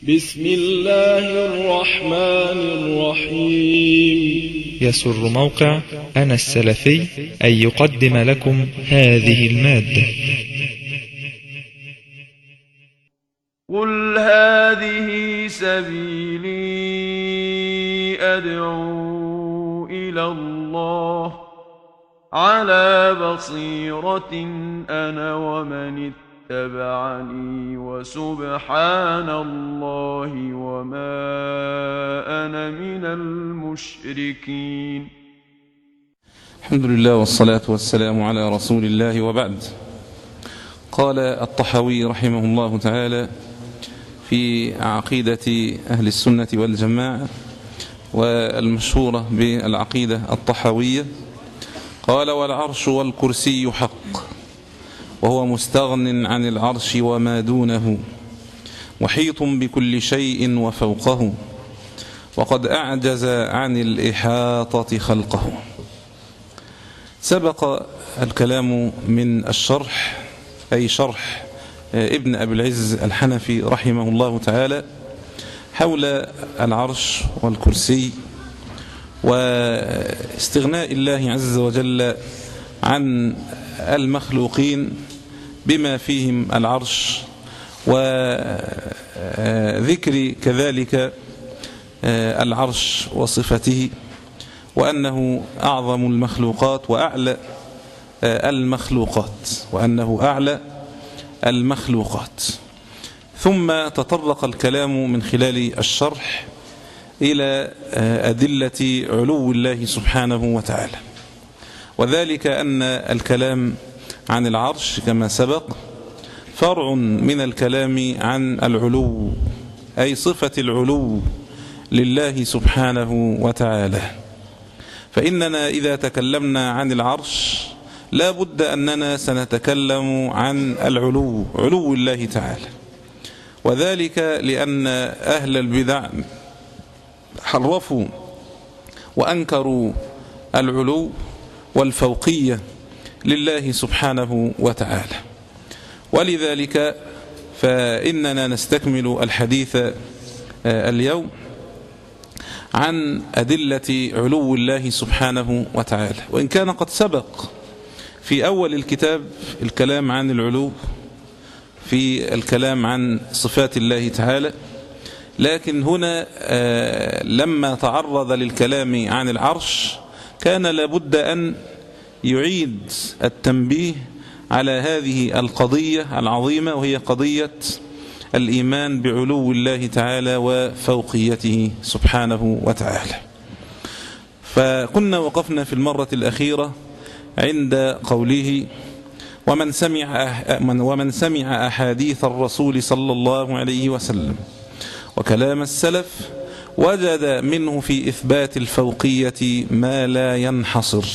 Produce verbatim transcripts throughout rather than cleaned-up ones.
بسم الله الرحمن الرحيم. يسر موقع أنا السلفي أن يقدم لكم هذه المادة. قل هذه سبيلي أدعو إلى الله على بصيرة أنا ومن اتبعني وسبحان الله وما أنا من المشركين. الحمد لله والصلاة والسلام على رسول الله، وبعد. قال الطحاوي رحمه الله تعالى في عقيدة أهل السنة والجماعة والمشهورة بالعقيدة الطحاوية، قال: والعرش والكرسي حق، وهو مستغن عن العرش وما دونه، محيط بكل شيء وفوقه، وقد أعجز عن الإحاطة خلقه. سبق الكلام من الشرح، أي شرح ابن أبي العز الحنفي رحمه الله تعالى، حول العرش والكرسي واستغناء الله عز وجل عن المخلوقين بما فيهم العرش، وذكر كذلك العرش وصفته، وأنه أعظم المخلوقات وأعلى المخلوقات وأنه أعلى المخلوقات. ثم تطرق الكلام من خلال الشرح إلى أدلة علو الله سبحانه وتعالى، وذلك أن الكلام عن العرش كما سبق فرع من الكلام عن العلو، أي صفة العلو لله سبحانه وتعالى. فإننا إذا تكلمنا عن العرش لا بد أننا سنتكلم عن العلو، علو الله تعالى، وذلك لأن أهل البدع حرفوا وأنكروا العلو والفوقية لله سبحانه وتعالى. ولذلك فإننا نستكمل الحديث اليوم عن أدلة علو الله سبحانه وتعالى، وإن كان قد سبق في أول الكتاب الكلام عن العلو، في الكلام عن صفات الله تعالى، لكن هنا لما تعرض للكلام عن العرش كان لابد أن يعيد التنبيه على هذه القضية العظيمة، وهي قضية الإيمان بعلو الله تعالى وفوقيته سبحانه وتعالى. فكنا وقفنا في المرة الأخيرة عند قوله: ومن سمع ومن سمع أحاديث الرسول صلى الله عليه وسلم وكلام السلف وجد منه في إثبات الفوقية ما لا ينحصر.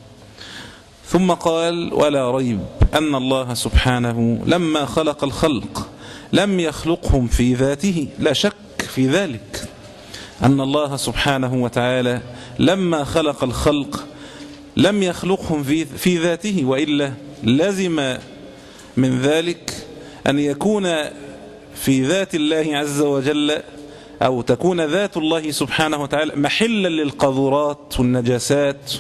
ثم قال: ولا ريب أن الله سبحانه لما خلق الخلق لم يخلقهم في ذاته. لا شك في ذلك أن الله سبحانه وتعالى لما خلق الخلق لم يخلقهم في, في ذاته، وإلا لزم من ذلك أن يكون في ذات الله عز وجل، أو تكون ذات الله سبحانه وتعالى محلا للقذورات والنجاسات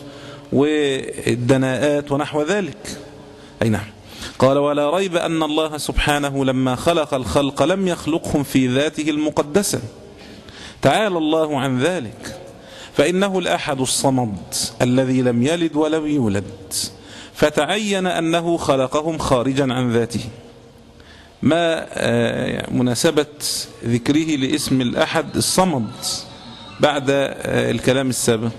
والدناءات ونحو ذلك. أي نعم. قال: ولا ريب أن الله سبحانه لما خلق الخلق لم يخلقهم في ذاته المقدسة، تعالى الله عن ذلك، فإنه الأحد الصمد الذي لم يلد ولم يولد، فتعين أنه خلقهم خارجا عن ذاته. ما مناسبة ذكره لاسم الأحد الصمد بعد الكلام السابق؟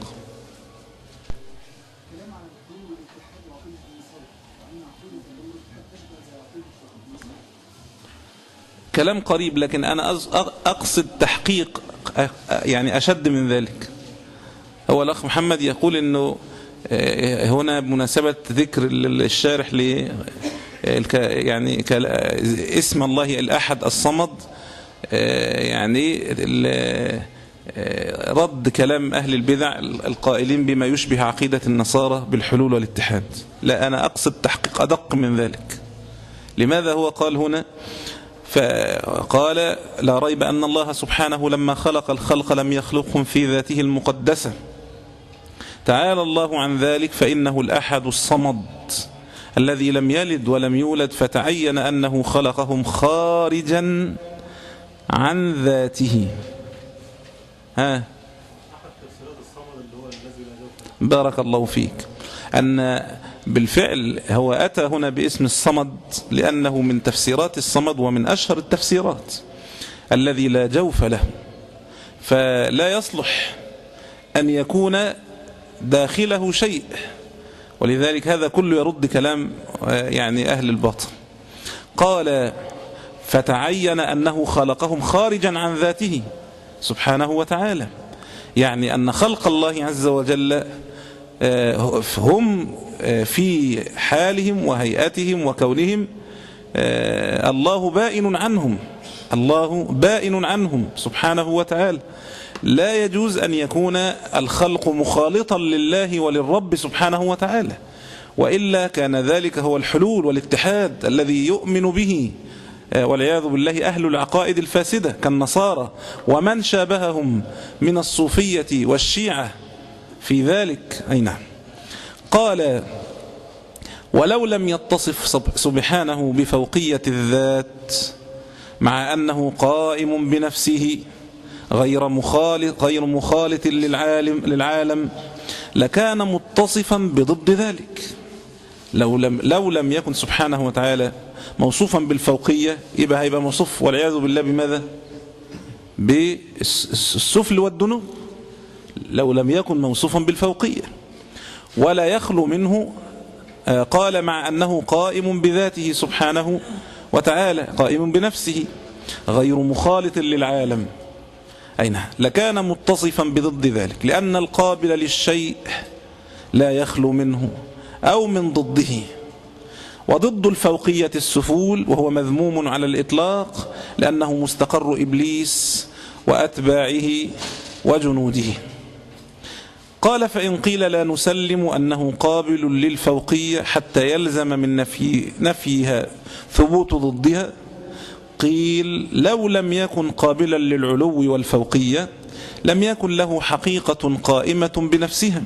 كلام قريب، لكن أنا أقصد تحقيق يعني أشد من ذلك. هو الأخ محمد يقول أنه هنا بمناسبة ذكر الشارح ل يعني اسم الله الأحد الصمد، يعني رد كلام أهل البدع القائلين بما يشبه عقيدة النصارى بالحلول والاتحاد. لا، أنا أقصد تحقيق أدق من ذلك. لماذا هو قال هنا فقال لا ريب أن الله سبحانه لما خلق الخلق لم يخلقهم في ذاته المقدسة. تعالى الله عن ذلك فإنه الأحد الصمد الذي لم يلد ولم يولد، فتعين أنه خلقهم خارجا عن ذاته. ها بارك الله فيك. أن بالفعل هو أتى هنا باسم الصمد لأنه من تفسيرات الصمد ومن أشهر التفسيرات الذي لا جوف له، فلا يصلح أن يكون داخله شيء، ولذلك هذا كله يرد كلام يعني أهل الباطل. قال فتعين أنه خلقهم خارجا عن ذاته سبحانه وتعالى، يعني أن خلق الله عز وجل هم في حالهم وهيئتهم وكونهم الله بائن عنهم، الله بائن عنهم سبحانه وتعالى. لا يجوز أن يكون الخلق مخالطا لله وللرب سبحانه وتعالى، وإلا كان ذلك هو الحلول والاتحاد الذي يؤمن به والعياذ بالله أهل العقائد الفاسدة كالنصارى ومن شابههم من الصوفية والشيعة في ذلك. أي نعم. قال ولو لم يتصف سبحانه بفوقية الذات مع أنه قائم بنفسه غير مخالط غير مخالط للعالم للعالم لكان متصفا بضد ذلك. لو لم لو لم يكن سبحانه وتعالى موصوفا بالفوقية يبقى هيبقى موصوف والعياذ بالله بماذا؟ بالسفل والدنو. لو لم يكن موصوفا بالفوقية ولا يخلو منه. قال مع أنه قائم بذاته سبحانه وتعالى قائم بنفسه غير مخالط للعالم أين لكان متصفا بضد ذلك، لأن القابل للشيء لا يخلو منه أو من ضده. وضد الفوقية السفول، وهو مذموم على الإطلاق لأنه مستقر إبليس وأتباعه وجنوده. قال فإن قيل لا نسلم أنه قابل للفوقية حتى يلزم من نفي نفيها ثبوت ضدها، قيل لو لم يكن قابلا للعلو والفوقية لم يكن له حقيقة قائمة بنفسها.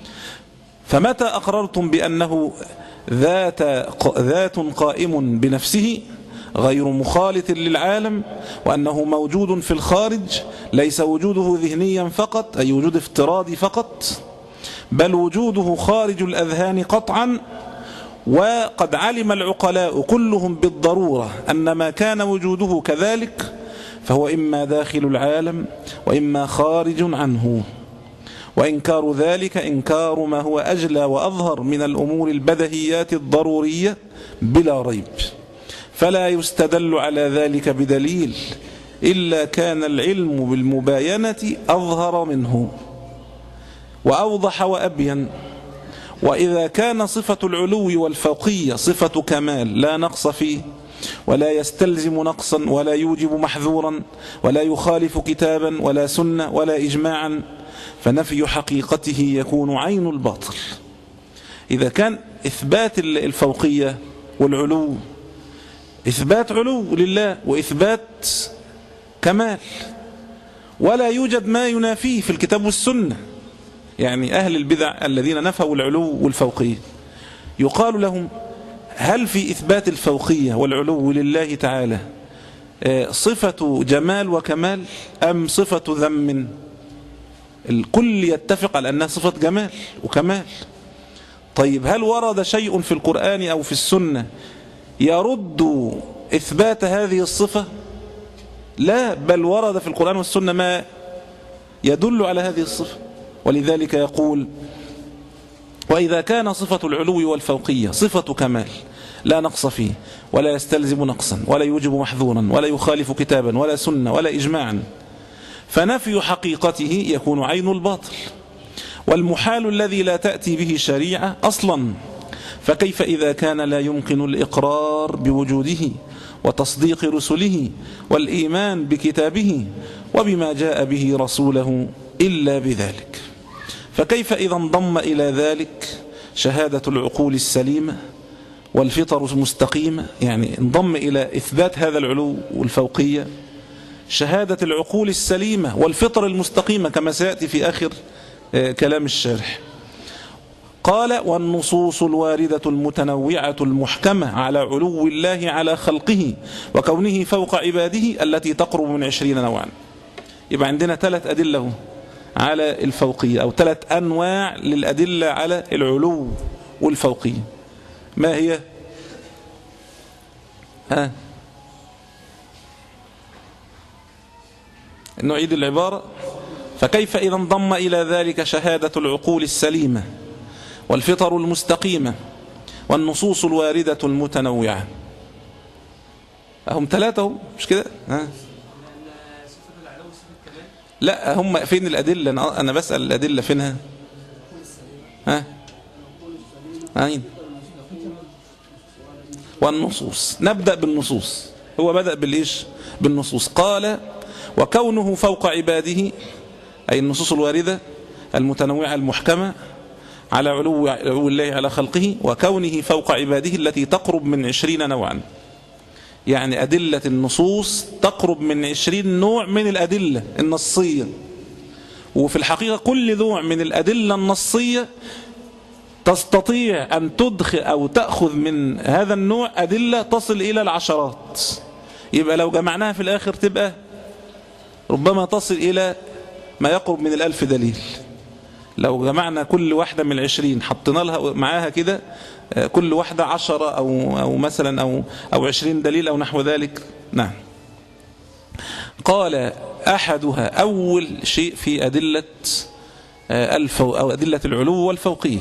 فمتى أقررتم بأنه ذات ذات قائم بنفسه غير مخالط للعالم وأنه موجود في الخارج، ليس وجوده ذهنيا فقط أي وجود افتراضي فقط، بل وجوده خارج الأذهان قطعا. وقد علم العقلاء كلهم بالضرورة أن ما كان وجوده كذلك فهو إما داخل العالم وإما خارج عنه. وإنكار ذلك إنكار ما هو أجلى وأظهر من الأمور البدهيات الضرورية بلا ريب، فلا يستدل على ذلك بدليل إلا كان العلم بالمباينة أظهر منه وأوضح وأبين. وإذا كان صفة العلو والفوقية صفة كمال لا نقص فيه ولا يستلزم نقصا ولا يوجب محذورا ولا يخالف كتابا ولا سنة ولا إجماعا، فنفي حقيقته يكون عين الباطل. إذا كان إثبات الفوقية والعلو إثبات علو لله وإثبات كمال ولا يوجد ما ينافيه في الكتاب والسنة، يعني أهل البدع الذين نفوا العلو والفوقية يقال لهم هل في إثبات الفوقية والعلو لله تعالى صفة جمال وكمال أم صفة ذم؟ الكل يتفق على أنها صفة جمال وكمال. طيب هل ورد شيء في القرآن أو في السنة يرد إثبات هذه الصفة؟ لا، بل ورد في القرآن والسنة ما يدل على هذه الصفة. ولذلك يقول وإذا كان صفة العلو والفوقية صفة كمال لا نقص فيه ولا يستلزم نقصا ولا يوجب محذورا ولا يخالف كتابا ولا سنة ولا إجماعا، فنفي حقيقته يكون عين الباطل والمحال الذي لا تأتي به شريعة أصلا. فكيف إذا كان لا يمكن الإقرار بوجوده وتصديق رسله والإيمان بكتابه وبما جاء به رسوله إلا بذلك؟ فكيف إذا انضم إلى ذلك شهادة العقول السليمة والفطر مستقيمة، يعني انضم إلى إثبات هذا العلو والفوقية. شهادة العقول السليمة والفطر المستقيمة كما سيأتي في آخر كلام الشارح. قال والنصوص الواردة المتنوعة المحكمة على علو الله على خلقه وكونه فوق عباده التي تقرب من عشرين نوعا. يبقى عندنا ثلاث أدلة على الفوقية أو ثلاث أنواع للأدلة على العلو والفوقية. ما هي؟ ها نعيد العبارة. فكيف إذا انضم إلى ذلك شهادة العقول السليمة والفطر المستقيمة والنصوص الواردة المتنوعة؟ هم ثلاثة مش كده؟ ها؟ لا هم فين الأدلة؟ أنا بسأل الأدلة فينها؟ ها؟ عين والنصوص. نبدأ بالنصوص. هو بدأ بالإيش؟ بالنصوص. قال وكونه فوق عباده، أي النصوص الواردة المتنوعة المحكمة على علو الله على خلقه وكونه فوق عباده التي تقرب من عشرين نوعا. يعني أدلة النصوص تقرب من عشرين نوع من الأدلة النصية. وفي الحقيقة كل نوع من الأدلة النصية تستطيع أن تدخل أو تأخذ من هذا النوع أدلة تصل إلى العشرات. يبقى لو جمعناها في الآخر تبقى ربما تصل إلى ما يقرب من الألف دليل. لو جمعنا كل واحدة من العشرين حطينا لها معاها كده كل واحدة عشرة أو, أو مثلا أو, أو عشرين دليل أو نحو ذلك. نعم. قال أحدها أول شيء في أدلة الفو أو أدلة العلو والفوقية.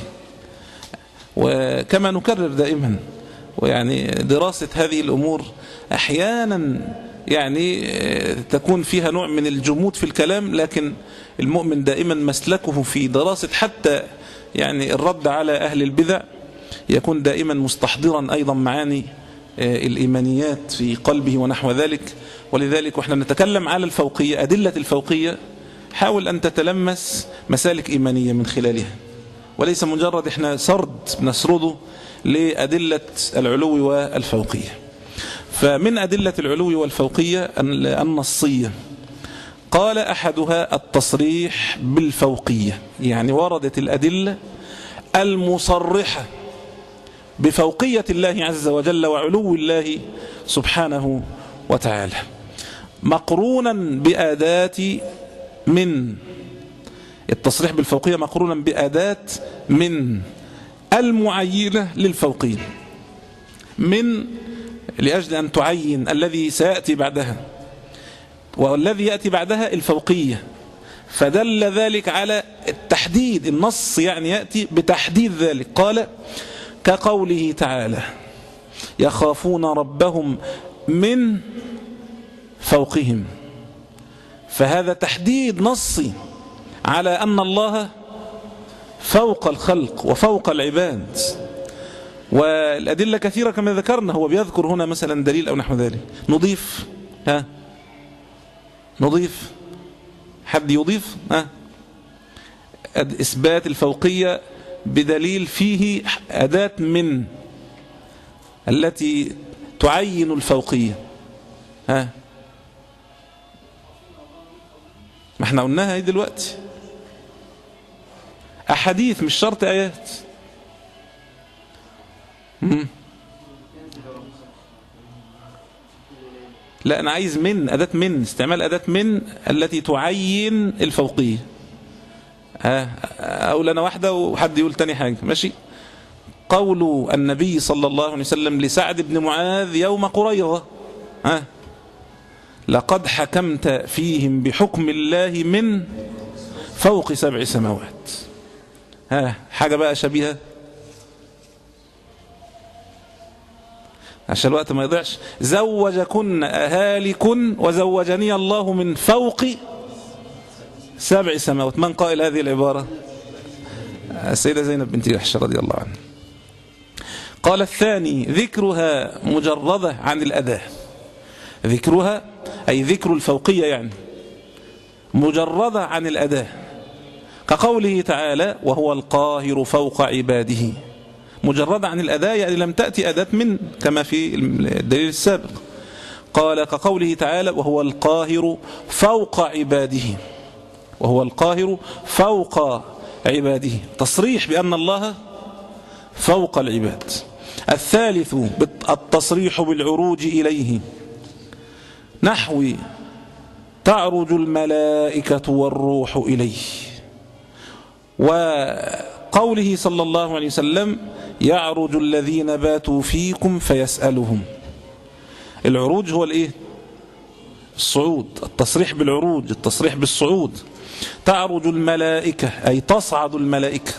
وكما نكرر دائما ويعني دراسة هذه الأمور أحيانا يعني تكون فيها نوع من الجمود في الكلام، لكن المؤمن دائما مسلكه في دراسة حتى يعني الرد على أهل البدع يكون دائما مستحضرا أيضا معاني الإيمانيات في قلبه ونحو ذلك. ولذلك وإحنا نتكلم على الفوقية أدلة الفوقية حاول أن تتلمس مسالك إيمانية من خلالها، وليس مجرد إحنا سرد نسرده لأدلة العلو والفوقية. فمن أدلة العلو والفوقية النصية. قال أحدها التصريح بالفوقية، يعني وردت الأدلة المصرحة بفوقية الله عز وجل وعلو الله سبحانه وتعالى مقرونا بأداة من. التصريح بالفوقية مقرونا بأداة من المعينة للفوقية، من لأجل أن تعين الذي سيأتي بعدها، والذي يأتي بعدها الفوقية، فدل ذلك على التحديد. النص يعني يأتي بتحديد ذلك. قال كقوله تعالى يخافون ربهم من فوقهم، فهذا تحديد نصي على أن الله فوق الخلق وفوق العباد. والأدلة كثيرة كما ذكرنا. هو بيذكر هنا مثلا دليل أو نحو ذلك. نضيف ها نضيف حد يضيف ها إثبات الفوقية بدليل فيه أداة من التي تعين الفوقية. ها ما احنا قلناها هي دلوقتي أحاديث مش شرط آيات. مم. لا أنا عايز من أداة من استعمال أداة من التي تعين الفوقية. ها أقول أنا واحدة وحد يقول تاني حاجة. ماشي. قول النبي صلى الله عليه وسلم لسعد بن معاذ يوم قريظة ها لقد حكمت فيهم بحكم الله من فوق سبع سماوات. ها حاجة بقى شبيهة عشان الوقت ما يضيعش. زوجكن أهالكن وزوجني الله من فوق سبع سماوات. من قائل هذه العبارة؟ السيدة زينب بنت جحش رضي الله عنها. قال الثاني ذكرها مجردة عن الأداة. ذكرها أي ذكر الفوقية يعني مجردة عن الأداة، كقوله تعالى وهو القاهر فوق عباده. مجرد عن الأداة، يعني لم تأتي أداة من كما في الدليل السابق. قال كقوله تعالى وهو القاهر فوق عباده، وهو القاهر فوق عباده، تصريح بأن الله فوق العباد. الثالث التصريح بالعروج إليه، نحو تعرج الملائكة والروح إليه، وقوله صلى الله عليه وسلم يعرج الذين باتوا فيكم فيسألهم. العروج هو الايه؟ الصعود، التصريح بالعروج، التصريح بالصعود. تعرج الملائكة أي تصعد الملائكة،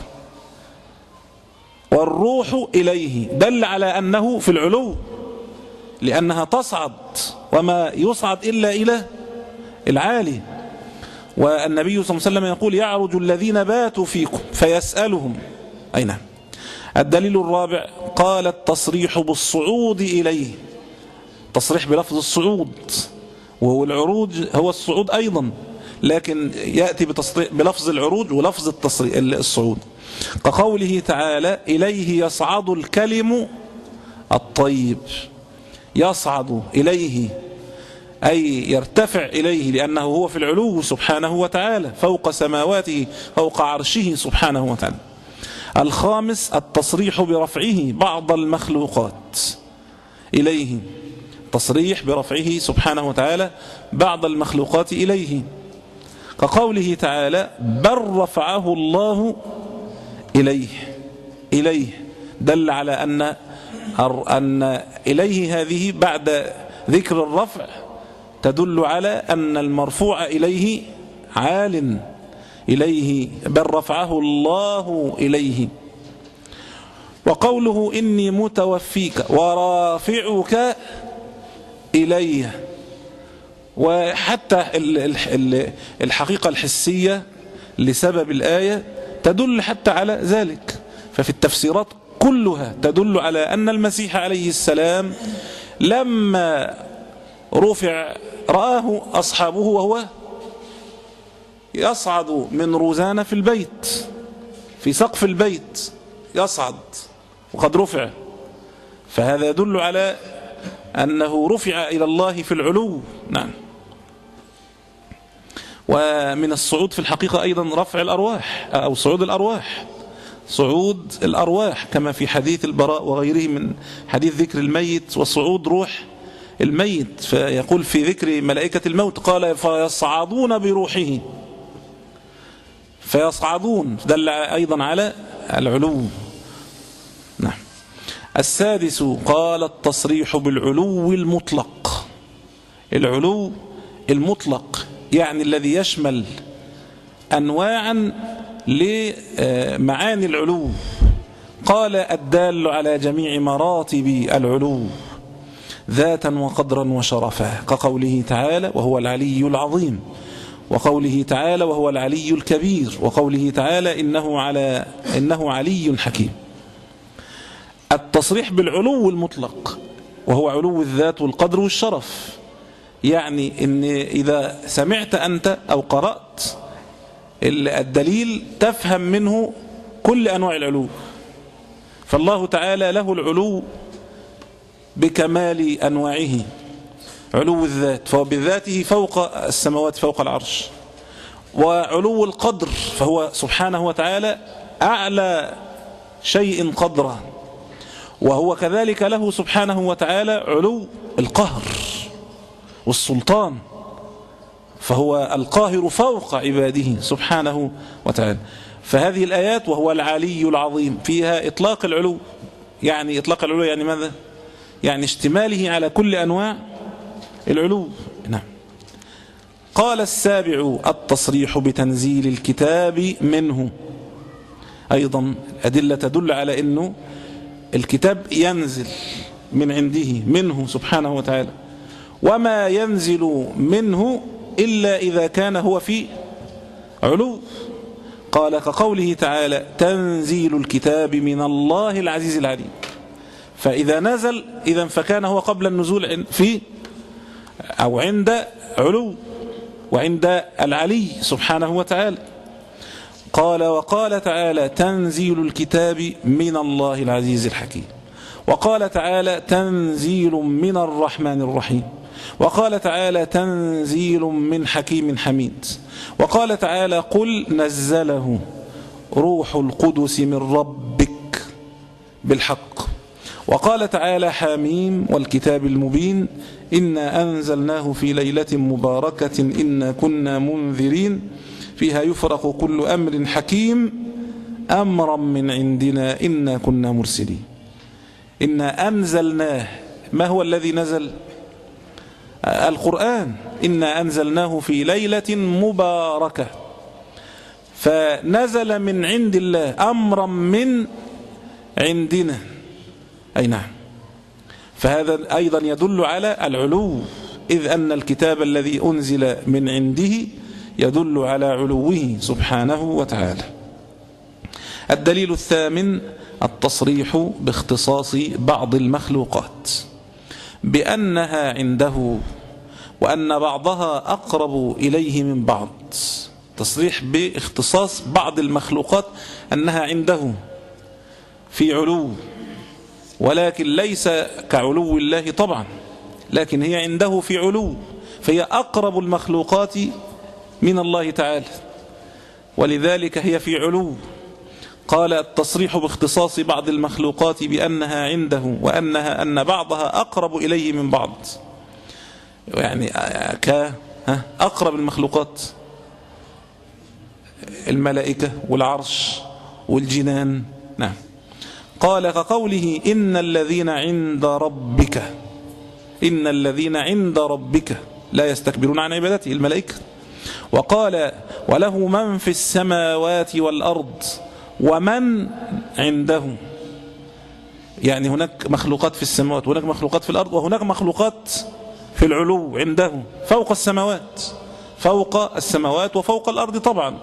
والروح إليه دل على أنه في العلو، لأنها تصعد وما يصعد إلا إلى العالي. والنبي صلى الله عليه وسلم يقول يعرج الذين باتوا فيكم فيسألهم. أي نعم. الدليل الرابع قال التصريح بالصعود إليه، تصريح بلفظ الصعود، وهو العروج هو الصعود أيضا، لكن يأتي بلفظ العروج ولفظ التصريح الصعود، كقوله تعالى إليه يصعد الكلم الطيب. يصعد إليه أي يرتفع إليه، لأنه هو في العلو سبحانه وتعالى فوق سماواته فوق عرشه سبحانه وتعالى. الخامس التصريح برفعه بعض المخلوقات إليه، تصريح برفعه سبحانه وتعالى بعض المخلوقات إليه، كقوله تعالى بل رفعه الله إليه. إليه دل على أن أن إليه هذه بعد ذكر الرفع تدل على أن المرفوع إليه عال، إليه بل رفعه الله إليه. وقوله إني متوفيك ورافعك إلي، وحتى الحقيقة الحسية لسبب الآية تدل حتى على ذلك، ففي التفسيرات كلها تدل على أن المسيح عليه السلام لما رفع رآه أصحابه وهو يصعد من روزانة في البيت، في سقف البيت يصعد وقد رفع، فهذا يدل على أنه رفع إلى الله في العلو. نعم. ومن الصعود في الحقيقة أيضا رفع الأرواح أو صعود الأرواح، صعود الأرواح كما في حديث البراء وغيره من حديث ذكر الميت وصعود روح الميت، فيقول في ذكر ملائكة الموت قال فيصعدون بروحه، فيصعدون دل أيضا على العلو. نعم. السادس قال التصريح بالعلو المطلق، العلو المطلق يعني الذي يشمل أنواعا لمعاني العلو، قال الدال على جميع مراتب العلو ذاتا وقدرا وشرفا، كقوله تعالى وهو العلي العظيم، وقوله تعالى وهو العلي الكبير، وقوله تعالى إنه, على إنه علي حكيم. التصريح بالعلو المطلق وهو علو الذات والقدر والشرف، يعني إن إذا سمعت أنت أو قرأت الدليل تفهم منه كل أنواع العلو، فالله تعالى له العلو بكمال أنواعه، علو الذات فهو بذاته فوق السماوات فوق العرش، وعلو القدر فهو سبحانه وتعالى أعلى شيء قدرا، وهو كذلك له سبحانه وتعالى علو القهر والسلطان، فهو القاهر فوق عباده سبحانه وتعالى. فهذه الآيات وهو العلي العظيم فيها إطلاق العلو، يعني إطلاق العلو يعني ماذا؟ يعني اشتماله على كل أنواع العلو. نعم. قال السابع التصريح بتنزيل الكتاب منه، أيضا أدلة تدل على أنه الكتاب ينزل من عنده منه سبحانه وتعالى، وما ينزل منه إلا إذا كان هو في علو، قال كقوله تعالى تنزيل الكتاب من الله العزيز العليم، فإذا نزل إذن فكان هو قبل النزول في أو عند علو وعند العلي سبحانه وتعالى. قال وقال تعالى تنزيل الكتاب من الله العزيز الحكيم، وقال تعالى تنزيل من الرحمن الرحيم، وقال تعالى تنزيل من حكيم حميد، وقال تعالى قل نزله روح القدس من ربك بالحق، وقال تعالى حاميم والكتاب المبين إنا أنزلناه في ليلة مباركة إنا كنا منذرين فيها يفرق كل أمر حكيم أمرا من عندنا إنا كنا مرسلين. إنا أنزلناه، ما هو الذي نزل؟ القرآن. إنا أنزلناه في ليلة مباركة، فنزل من عند الله أمرا من عندنا. أي نعم، فهذا أيضا يدل على العلو، إذ أن الكتاب الذي أنزل من عنده يدل على علوه سبحانه وتعالى. الدليل الثامن التصريح باختصاص بعض المخلوقات بأنها عنده وأن بعضها أقرب إليه من بعض. تصريح باختصاص بعض المخلوقات أنها عنده في علو، ولكن ليس كعلو الله طبعا، لكن هي عنده في علو، فهي أقرب المخلوقات من الله تعالى، ولذلك هي في علو. قال التصريح باختصاص بعض المخلوقات بأنها عنده وأنها أن بعضها أقرب إليه من بعض، يعني كأقرب المخلوقات الملائكة والعرش والجنان. نعم. قال كقوله إن الذين عند ربك، إن الذين عند ربك لا يستكبرون عن عبادته، الملائكة. وقال وله من في السماوات والأرض ومن عنده، يعني هناك مخلوقات في السماوات وهناك مخلوقات في الأرض وهناك مخلوقات في العلو عنده فوق السماوات، فوق السماوات وفوق الأرض طبعا.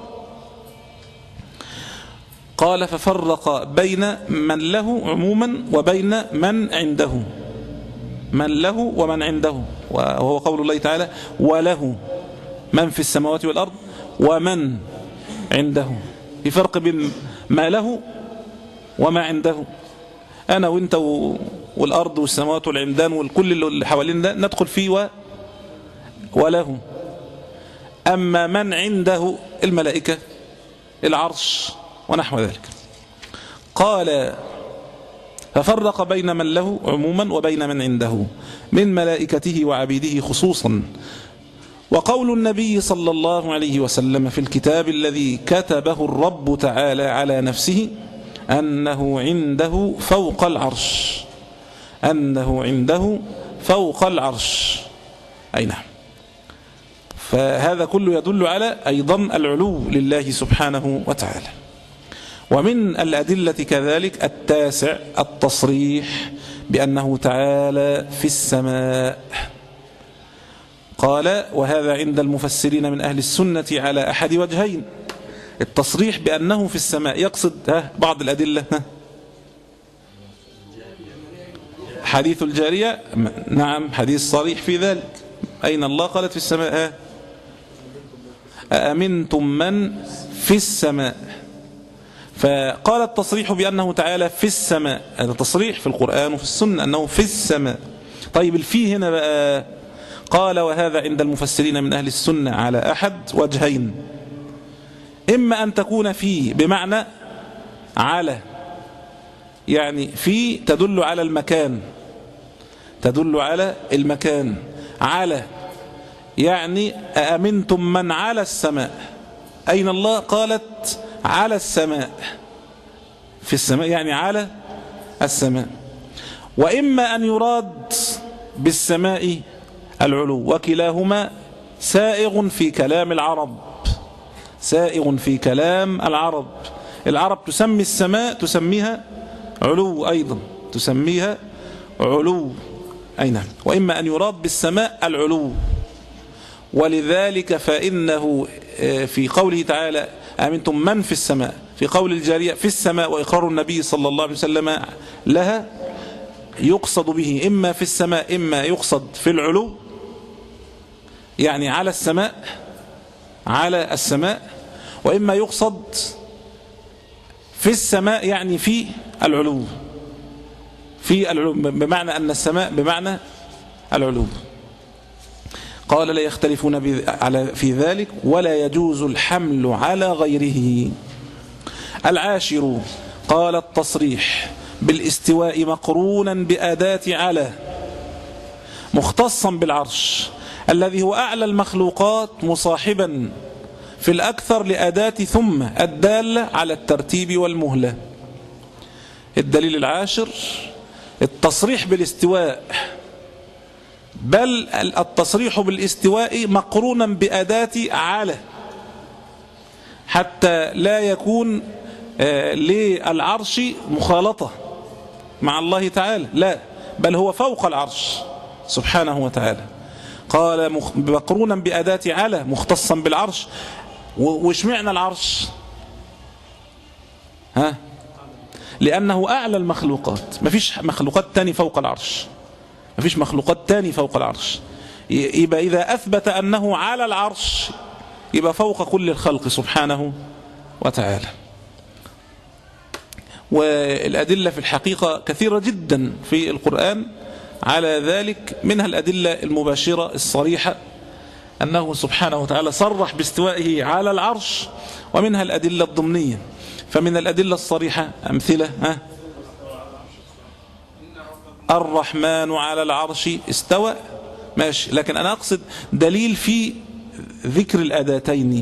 قال ففرق بين من له عموما وبين من عنده، من له ومن عنده، وهو قول الله تعالى وله من في السماوات والأرض ومن عنده. في فرق بين ما له وما عنده. أنا وإنت والأرض والسماوات والعمدان والكل اللي حوالين ده ندخل فيه و... وله. أما من عنده الملائكة العرش ونحو ذلك. قال ففرق بين من له عموما وبين من عنده من ملائكته وعبيده خصوصا. وقول النبي صلى الله عليه وسلم في الكتاب الذي كتبه الرب تعالى على نفسه أنه عنده فوق العرش، أنه عنده فوق العرش. أي نعم. فهذا كله يدل على أيضا العلو لله سبحانه وتعالى. ومن الأدلة كذلك التاسع التصريح بأنه تعالى في السماء. قال وهذا عند المفسرين من أهل السنة على أحد وجهين. التصريح بأنه في السماء يقصد ها بعض الأدلة، ها حديث الجارية، نعم حديث صريح في ذلك. أين الله؟ قالت في السماء. ها أأمنتم من في السماء. فقال التصريح بأنه تعالى في السماء، هذا تصريح في القرآن وفي السنة أنه في السماء. طيب الفي هنا بقى قال وهذا عند المفسرين من أهل السنة على أحد وجهين. إما أن تكون في بمعنى على، يعني في تدل على المكان، تدل على المكان. على يعني أأمنتم من على السماء. أين الله؟ قالت على السماء، في السماء يعني على السماء. وإما أن يراد بالسماء العلو، وكلاهما سائغ في كلام العرب، سائغ في كلام العرب. العرب تسمي السماء تسميها علو أيضا، تسميها علو. أي نعم. وإما أن يراد بالسماء العلو. ولذلك فإنه في قوله تعالى أمنتم من في السماء، في قول الجارية في السماء وإقرار النبي صلى الله عليه وسلم لها، يقصد به إما في السماء إما يقصد في العلو، يعني على السماء، على السماء. وإما يقصد في السماء يعني في العلو، في العلو بمعنى أن السماء بمعنى العلو. قال لا يختلفون في ذلك ولا يجوز الحمل على غيره. العاشر قال التصريح بالاستواء مقرونا بأداة على مختصا بالعرش الذي هو أعلى المخلوقات مصاحبا في الأكثر لأداة ثم الدالة على الترتيب والمهلة. الدليل العاشر التصريح بالاستواء، بل التصريح بالاستواء مقرونا بأداة على حتى لا يكون للعرش مخالطة مع الله تعالى، لا بل هو فوق العرش سبحانه وتعالى. قال مقرونا بأداة على مختصا بالعرش. وش معنى العرش؟ ها؟ لأنه أعلى المخلوقات، ما فيش مخلوقات تاني فوق العرش، ما فيش مخلوقات تاني فوق العرش. يبقى إذا أثبت أنه على العرش يبقى فوق كل الخلق سبحانه وتعالى. والأدلة في الحقيقة كثيرة جدا في القرآن على ذلك، منها الأدلة المباشرة الصريحة أنه سبحانه وتعالى صرح باستوائه على العرش، ومنها الأدلة الضمنية. فمن الأدلة الصريحة أمثلة ها الرحمن على العرش استوى، ماشي، لكن أنا أقصد دليل في ذكر الأداتين.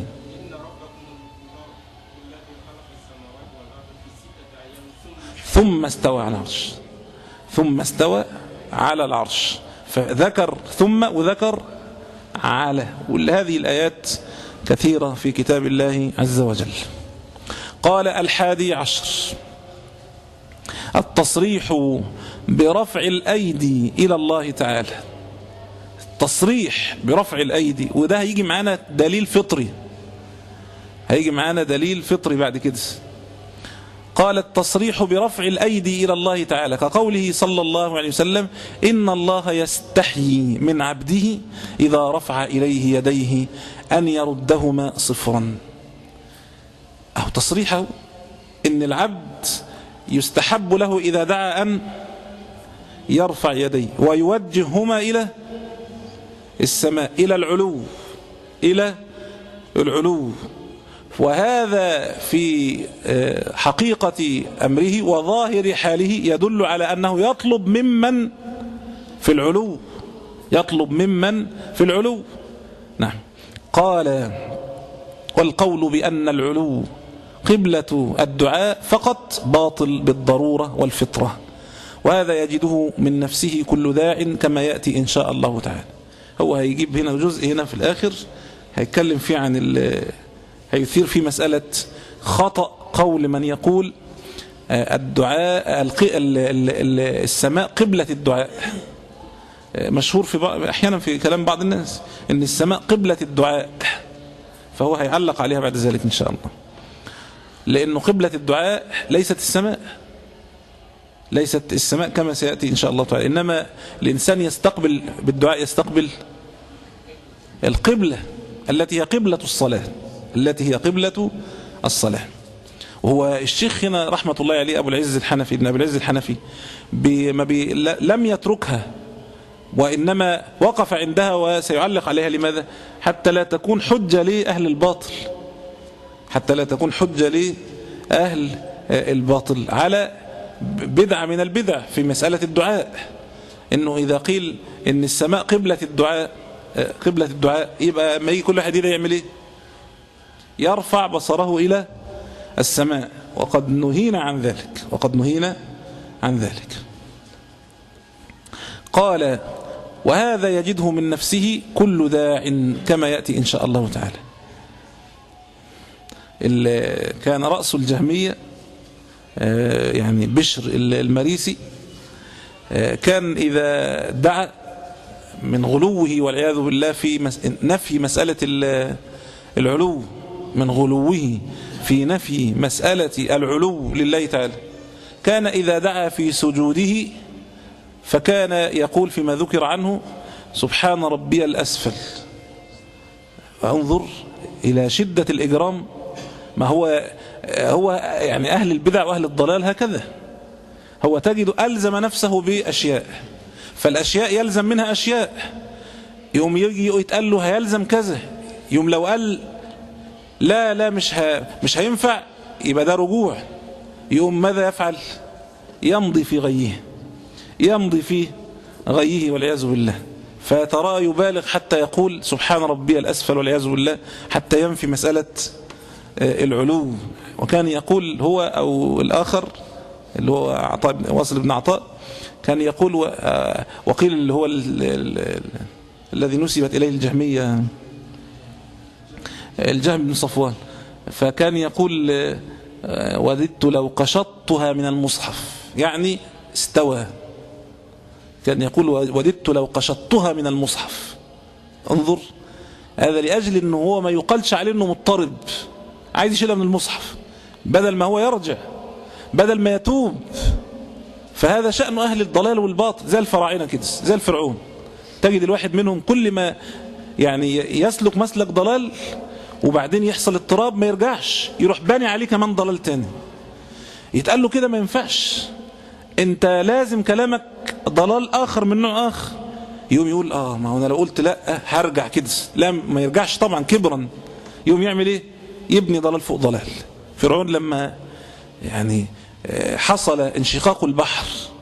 ثم استوى على العرش، ثم استوى على العرش، فذكر ثم وذكر على. وهذه الآيات كثيرة في كتاب الله عز وجل. قال الحادي عشر التصريح برفع الأيدي إلى الله تعالى. التصريح برفع الأيدي، وده هيجي معانا دليل فطري، هيجي معانا دليل فطري بعد كده. قال التصريح برفع الأيدي إلى الله تعالى كقوله صلى الله عليه وسلم إن الله يستحيي من عبده إذا رفع إليه يديه أن يردهما صفرا. أو تصريحه إن العبد يستحب له إذا دعا أن يرفع يديه ويوجههما إلى السماء، إلى العلو، إلى العلو. وهذا في حقيقة أمره وظاهر حاله يدل على أنه يطلب ممن في العلو، يطلب ممن في العلو. نعم. قال والقول بأن العلو قبلة الدعاء فقط باطل بالضرورة والفطرة، وهذا يجده من نفسه كل داع كما يأتي إن شاء الله تعالى. هو هيجيب هنا جزء هنا في الآخر هيتكلم فيه عن ال هيثير في مسألة خطأ قول من يقول الدعاء السماء قبلة الدعاء. مشهور في بعض أحيانا في كلام بعض الناس إن السماء قبلة الدعاء، فهو هيعلق عليها بعد ذلك إن شاء الله. لأنه قبلة الدعاء ليست السماء، ليست السماء كما سيأتي إن شاء الله تعالى، إنما الإنسان يستقبل بالدعاء يستقبل القبلة التي هي قبلة الصلاة، التي هي قبلة الصلاة. وهو الشيخ هنا رحمة الله عليه أبو العز الحنفي ابن أبو العز الحنفي بما بي لم يتركها، وإنما وقف عندها وسيعلق عليها. لماذا؟ حتى لا تكون حجة لأهل الباطل، حتى لا تكون حجة لأهل الباطل على بدعة من البدع في مسألة الدعاء. إنه إذا قيل إن السماء قبلة الدعاء، قبلة الدعاء، يبقى ما يجي كل واحد يعمل إيه؟ يرفع بصره إلى السماء، وقد نهينا عن ذلك، وقد نهينا عن ذلك. قال وهذا يجده من نفسه كل داع كما يأتي إن شاء الله تعالى. كان رأس الجهمية يعني بشر المريسي كان إذا دعا من غلوه والعياذ بالله في نفي مسألة العلو، من غلوه في نفي مسألة العلو لله تعالى، كان إذا دعا في سجوده فكان يقول فيما ذكر عنه سبحان ربي الأسفل. انظر إلى شدة الإجرام ما هو هو يعني أهل البدع وأهل الضلال هكذا، هو تجد ألزم نفسه بأشياء، فالأشياء يلزم منها أشياء، يوم يجي يتقال له هيلزم كذا، يوم لو قال لا لا مش ها مش هينفع يبقى ده رجوع، يوم ماذا يفعل؟ يمضي في غيه، يمضي في غيه والعياذ بالله. فترى يبالغ حتى يقول سبحان ربي الأسفل والعياذ بالله، حتى ينفي مسألة العلو. وكان يقول هو أو الآخر اللي هو عطاء واصل بن عطاء كان يقول، وقيل اللي هو ال ال ال الذي نسبت إليه الجهمية الجهم بن صفوان، فكان يقول وددت لو قشطتها من المصحف، يعني استوى. كان يقول وددت لو قشطتها من المصحف. انظر، هذا لأجل أنه هو ما يقالش عليه أنه مضطرب، عايز يشيلها من المصحف بدل ما هو يرجع، بدل ما يتوب. فهذا شأن أهل الضلال والباطل، زي الفراعنة كده، زي الفرعون. تجد الواحد منهم كل ما يعني يسلك مسلك ضلال وبعدين يحصل اضطراب ما يرجعش، يروح باني عليه كمان ضلال تاني. يتقال له كده ما ينفعش، انت لازم كلامك ضلال آخر من نوع آخر. يوم يقول اه ما هو انا لو قلت لا هرجع كده، لا ما يرجعش طبعا كبرا. يوم يعمل ايه؟ يبني ضلال فوق ضلال. فرعون لما يعني حصل انشقاق البحر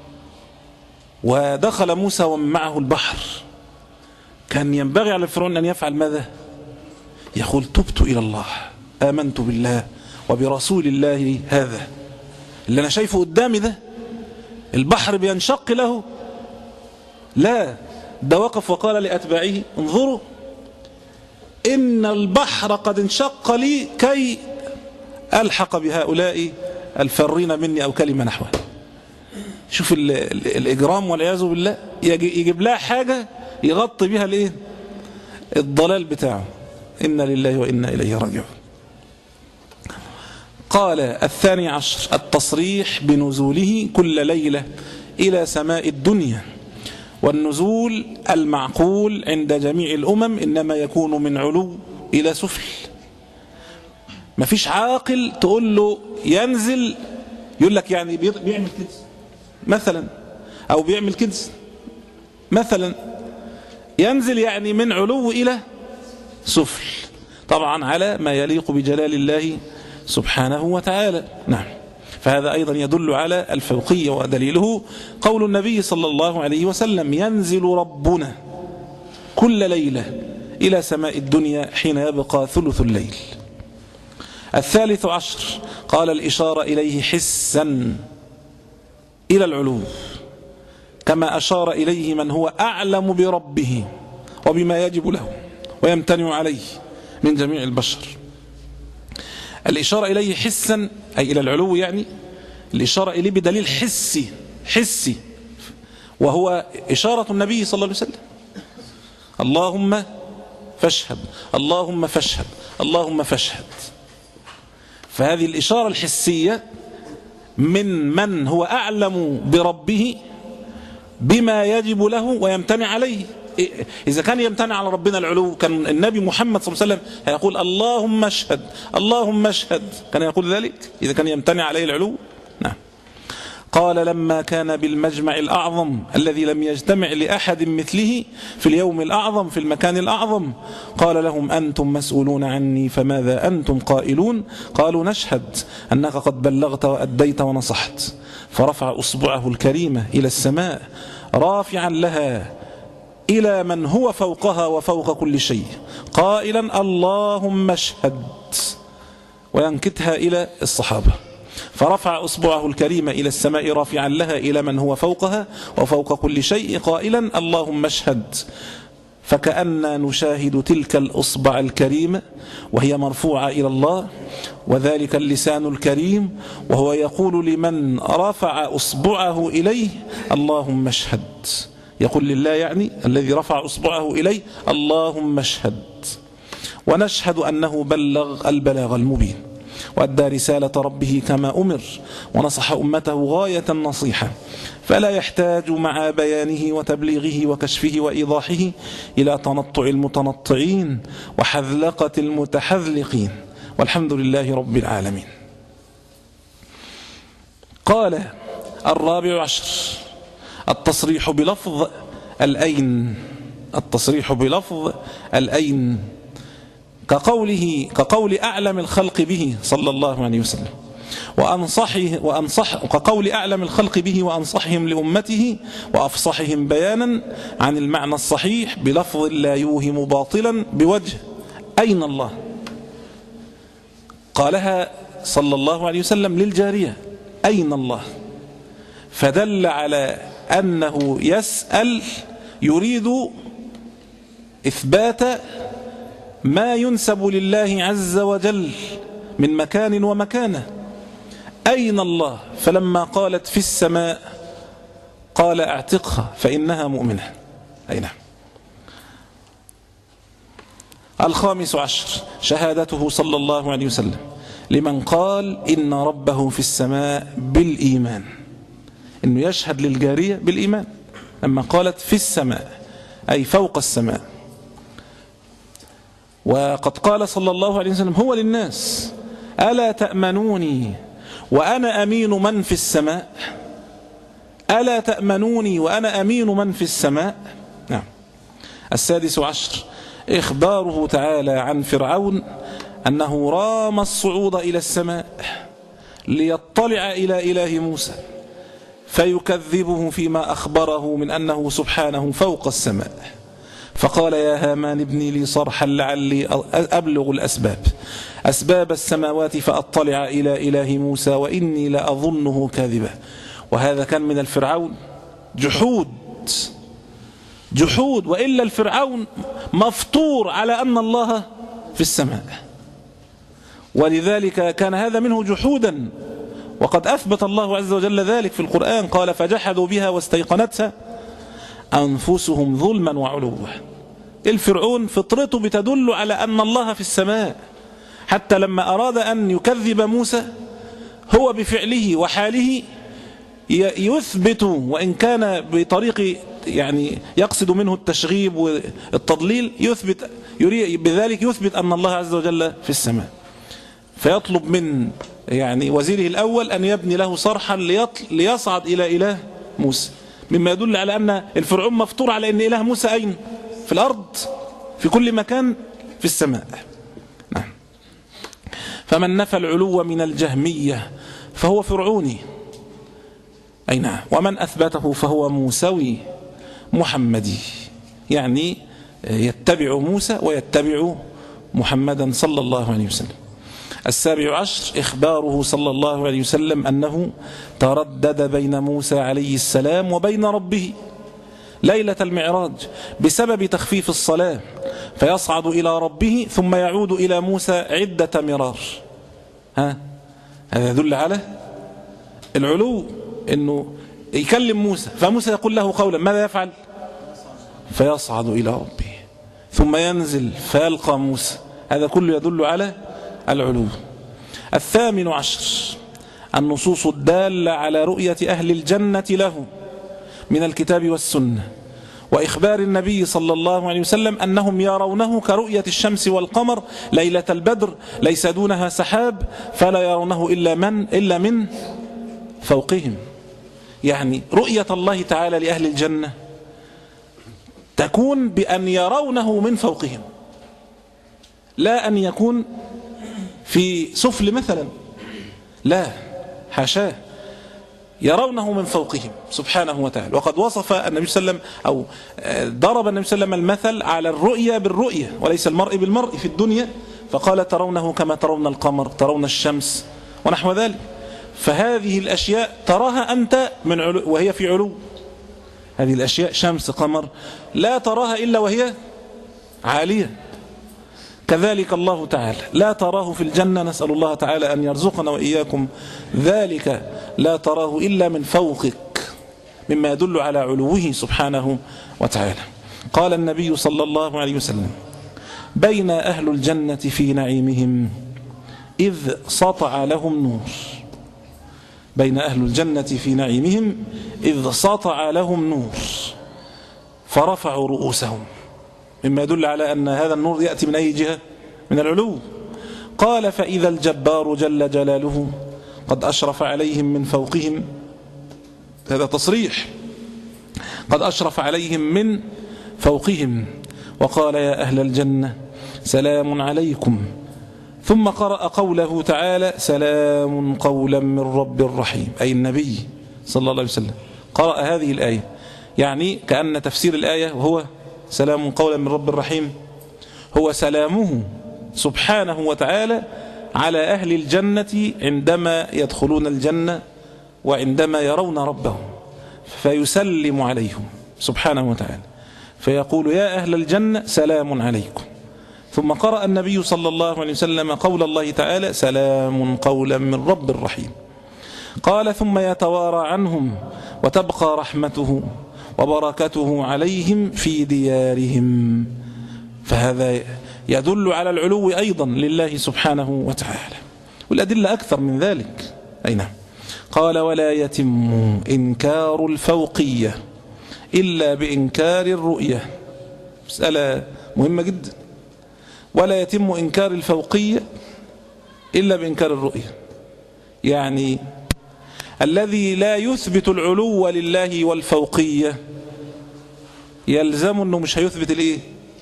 ودخل موسى ومن معه البحر، كان ينبغي على فرعون أن يفعل ماذا؟ يقول تبت إلى الله، آمنت بالله وبرسول الله هذا اللي أنا شايفه قدامي ده، البحر بينشق له. لا، ده وقف وقال لأتباعه انظروا إن البحر قد انشق لي كي ألحق بهؤلاء الفرين مني أو كلمة نحوها. شوف ال ال الإجرام والعياذ بالله، يجيب لها حاجة يغطي بها الايه؟ الضلال بتاعه. إنا لله وإنا إليه راجعون. قال الثاني عشر التصريح بنزوله كل ليلة إلى سماء الدنيا، والنزول المعقول عند جميع الأمم إنما يكون من علو إلى سفل. ما فيش عاقل تقول له ينزل يقول لك يعني بيعمل كده مثلا، أو بيعمل كده مثلا، ينزل يعني من علو إلى سفل، طبعا على ما يليق بجلال الله سبحانه وتعالى. نعم، فهذا أيضا يدل على الفوقية، ودليله قول النبي صلى الله عليه وسلم ينزل ربنا كل ليلة إلى سماء الدنيا حين يبقى ثلث الليل. الثالث عشر قال الإشارة إليه حسا إلى العلو، كما أشار إليه من هو أعلم بربه وبما يجب له ويمتنع عليه من جميع البشر. الإشارة إليه حسا أي إلى العلو، يعني الإشارة إليه بدليل حسي حسي، وهو إشارة النبي صلى الله عليه وسلم. اللهم فاشهد، اللهم فاشهد، اللهم فاشهد. فهذه الإشارة الحسية من من هو أعلم بربه بما يجب له ويمتنع عليه. إذا كان يمتنع على ربنا العلو كان النبي محمد صلى الله عليه وسلم هيقول اللهم اشهد، اللهم اشهد، كان يقول ذلك إذا كان يمتنع عليه العلو. نعم. قال لما كان بالمجمع الأعظم الذي لم يجتمع لأحد مثله في اليوم الأعظم في المكان الأعظم، قال لهم أنتم مسؤولون عني فماذا أنتم قائلون؟ قالوا نشهد أنك قد بلغت وأديت ونصحت. فرفع أصبعه الكريمة إلى السماء رافعا لها إلى من هو فوقها وفوق كل شيء قائلا اللهم اشهد، وينكتها إلى الصحابة. فرفع أصبعه الكريمة إلى السماء رافعا لها إلى من هو فوقها وفوق كل شيء قائلا اللهم اشهد. فكأننا نشاهد تلك الأصبع الكريمة وهي مرفوعة إلى الله، وذلك اللسان الكريم وهو يقول لمن رفع أصبعه إليه اللهم اشهد، يقول لله يعني الذي رفع أصبعه إليه اللهم اشهد. ونشهد أنه بلغ البلاغ المبين وأدى رسالة ربه كما أمر ونصح أمته غاية النصيحة، فلا يحتاج مع بيانه وتبليغه وكشفه وإيضاحه إلى تنطع المتنطعين وحذلقة المتحذلقين والحمد لله رب العالمين. قال الرابع عشر التصريح بلفظ الأين، التصريح بلفظ الأين كقوله كقول أعلم الخلق به صلى الله عليه وسلم وأنصحه وأنصح كقول أعلم الخلق به وأنصحهم لأمته وأفصحهم بيانا عن المعنى الصحيح بلفظ لا يوهم باطلا بوجه أين الله. قالها صلى الله عليه وسلم للجارية أين الله، فدل على أنه يسأل يريد إثبات ما ينسب لله عز وجل من مكان ومكانه. أين الله؟ فلما قالت في السماء قال اعتقها فإنها مؤمنة. أي نعم. الخامس عشر شهادته صلى الله عليه وسلم لمن قال إن ربه في السماء بالإيمان، إنه يشهد للجارية بالإيمان لما قالت في السماء أي فوق السماء. وقد قال صلى الله عليه وسلم هو للناس ألا تأمنوني وأنا أمين من في السماء، ألا تأمنوني وأنا أمين من في السماء. نعم. السادس عشر إخباره تعالى عن فرعون أنه رام الصعود إلى السماء ليطلع إلى إله موسى فيكذبه فيما أخبره من أنه سبحانه فوق السماء، فقال يا هامان ابني لي صرحا لعلي أبلغ الأسباب أسباب السماوات فأطلع إلى إله موسى وإني لأظنه كاذبا. وهذا كان من الفرعون جحود جحود وإلا الفرعون مفطور على أن الله في السماء، ولذلك كان هذا منه جحودا، وقد أثبت الله عز وجل ذلك في القرآن قال فجحدوا بها واستيقنتها أنفسهم ظلما وعلوا. الفرعون فطرته بتدل على أن الله في السماء، حتى لما أراد أن يكذب موسى هو بفعله وحاله يثبت، وإن كان بطريق يعني يقصد منه التشغيب والتضليل، يثبت يريد بذلك يثبت أن الله عز وجل في السماء. فيطلب من يعني وزيره الأول أن يبني له صرحا ليصعد إلى إله موسى، مما يدل على أن الفرعون مفطور على أن إله موسى أين؟ في الأرض، في كل مكان في السماء. نعم. فمن نفى العلو من الجهمية فهو فرعوني، أي نعم، ومن أثبته فهو موسوي محمدي، يعني يتبع موسى ويتبع محمدا صلى الله عليه وسلم. السابع عشر إخباره صلى الله عليه وسلم أنه تردد بين موسى عليه السلام وبين ربه ليلة المعراج بسبب تخفيف الصلاة، فيصعد إلى ربه ثم يعود إلى موسى عدة مرار. ها هذا يدل على العلو، أنه يكلم موسى فموسى يقول له قولا، ماذا يفعل؟ فيصعد إلى ربه ثم ينزل فيلقى موسى. هذا كله يدل على العلو. الثامن عشر النصوص الدالة على رؤية أهل الجنة له من الكتاب والسنة، وإخبار النبي صلى الله عليه وسلم أنهم يرونه كرؤية الشمس والقمر ليلة البدر ليس دونها سحاب فلا يرونه إلا من إلا من فوقهم. يعني رؤية الله تعالى لأهل الجنة تكون بأن يرونه من فوقهم، لا أن يكون في سفل مثلا، لا حاشاه، يرونه من فوقهم سبحانه وتعالى. وقد وصف النبي صلى الله عليه وسلم أو ضرب النبي صلى الله عليه وسلم المثل على الرؤية بالرؤية وليس المرء بالمرء في الدنيا، فقال ترونه كما ترون القمر ترون الشمس ونحو ذلك. فهذه الأشياء تراها أنت من علو وهي في علو، هذه الأشياء شمس قمر لا تراها إلا وهي عالية. كذلك الله تعالى لا تراه في الجنة، نسأل الله تعالى أن يرزقنا وإياكم ذلك، لا تراه إلا من فوقك، مما يدل على علوه سبحانه وتعالى. قال النبي صلى الله عليه وسلم بين أهل الجنة في نعيمهم إذ سطع لهم نور، بين أهل الجنة في نعيمهم إذ سطع لهم نور فرفعوا رؤوسهم، مما يدل على أن هذا النور يأتي من أي جهة؟ من العلو. قال فإذا الجبار جل جلاله قد أشرف عليهم من فوقهم، هذا تصريح، قد أشرف عليهم من فوقهم، وقال يا أهل الجنة سلام عليكم، ثم قرأ قوله تعالى سلام قولا من رب رحيم، أي النبي صلى الله عليه وسلم قرأ هذه الآية، يعني كأن تفسير الآية وهو سلام قولا من رب رحيم هو سلامه سبحانه وتعالى على أهل الجنة عندما يدخلون الجنة وعندما يرون ربهم، فيسلم عليهم سبحانه وتعالى فيقول يا أهل الجنة سلام عليكم. ثم قرأ النبي صلى الله عليه وسلم قول الله تعالى سلام قولا من رب رحيم. قال ثم يتوارى عنهم وتبقى رحمته وبركته عليهم في ديارهم، فهذا يدل على العلو أيضا لله سبحانه وتعالى، والأدلة أكثر من ذلك. أي نعم. قال ولا يتم إنكار الفوقية إلا بإنكار الرؤية، مسألة مهمة جدا، ولا يتم إنكار الفوقية إلا بإنكار الرؤية، يعني الذي لا يثبت العلو لله والفوقية يلزم أنه مش هيثبت الإيه؟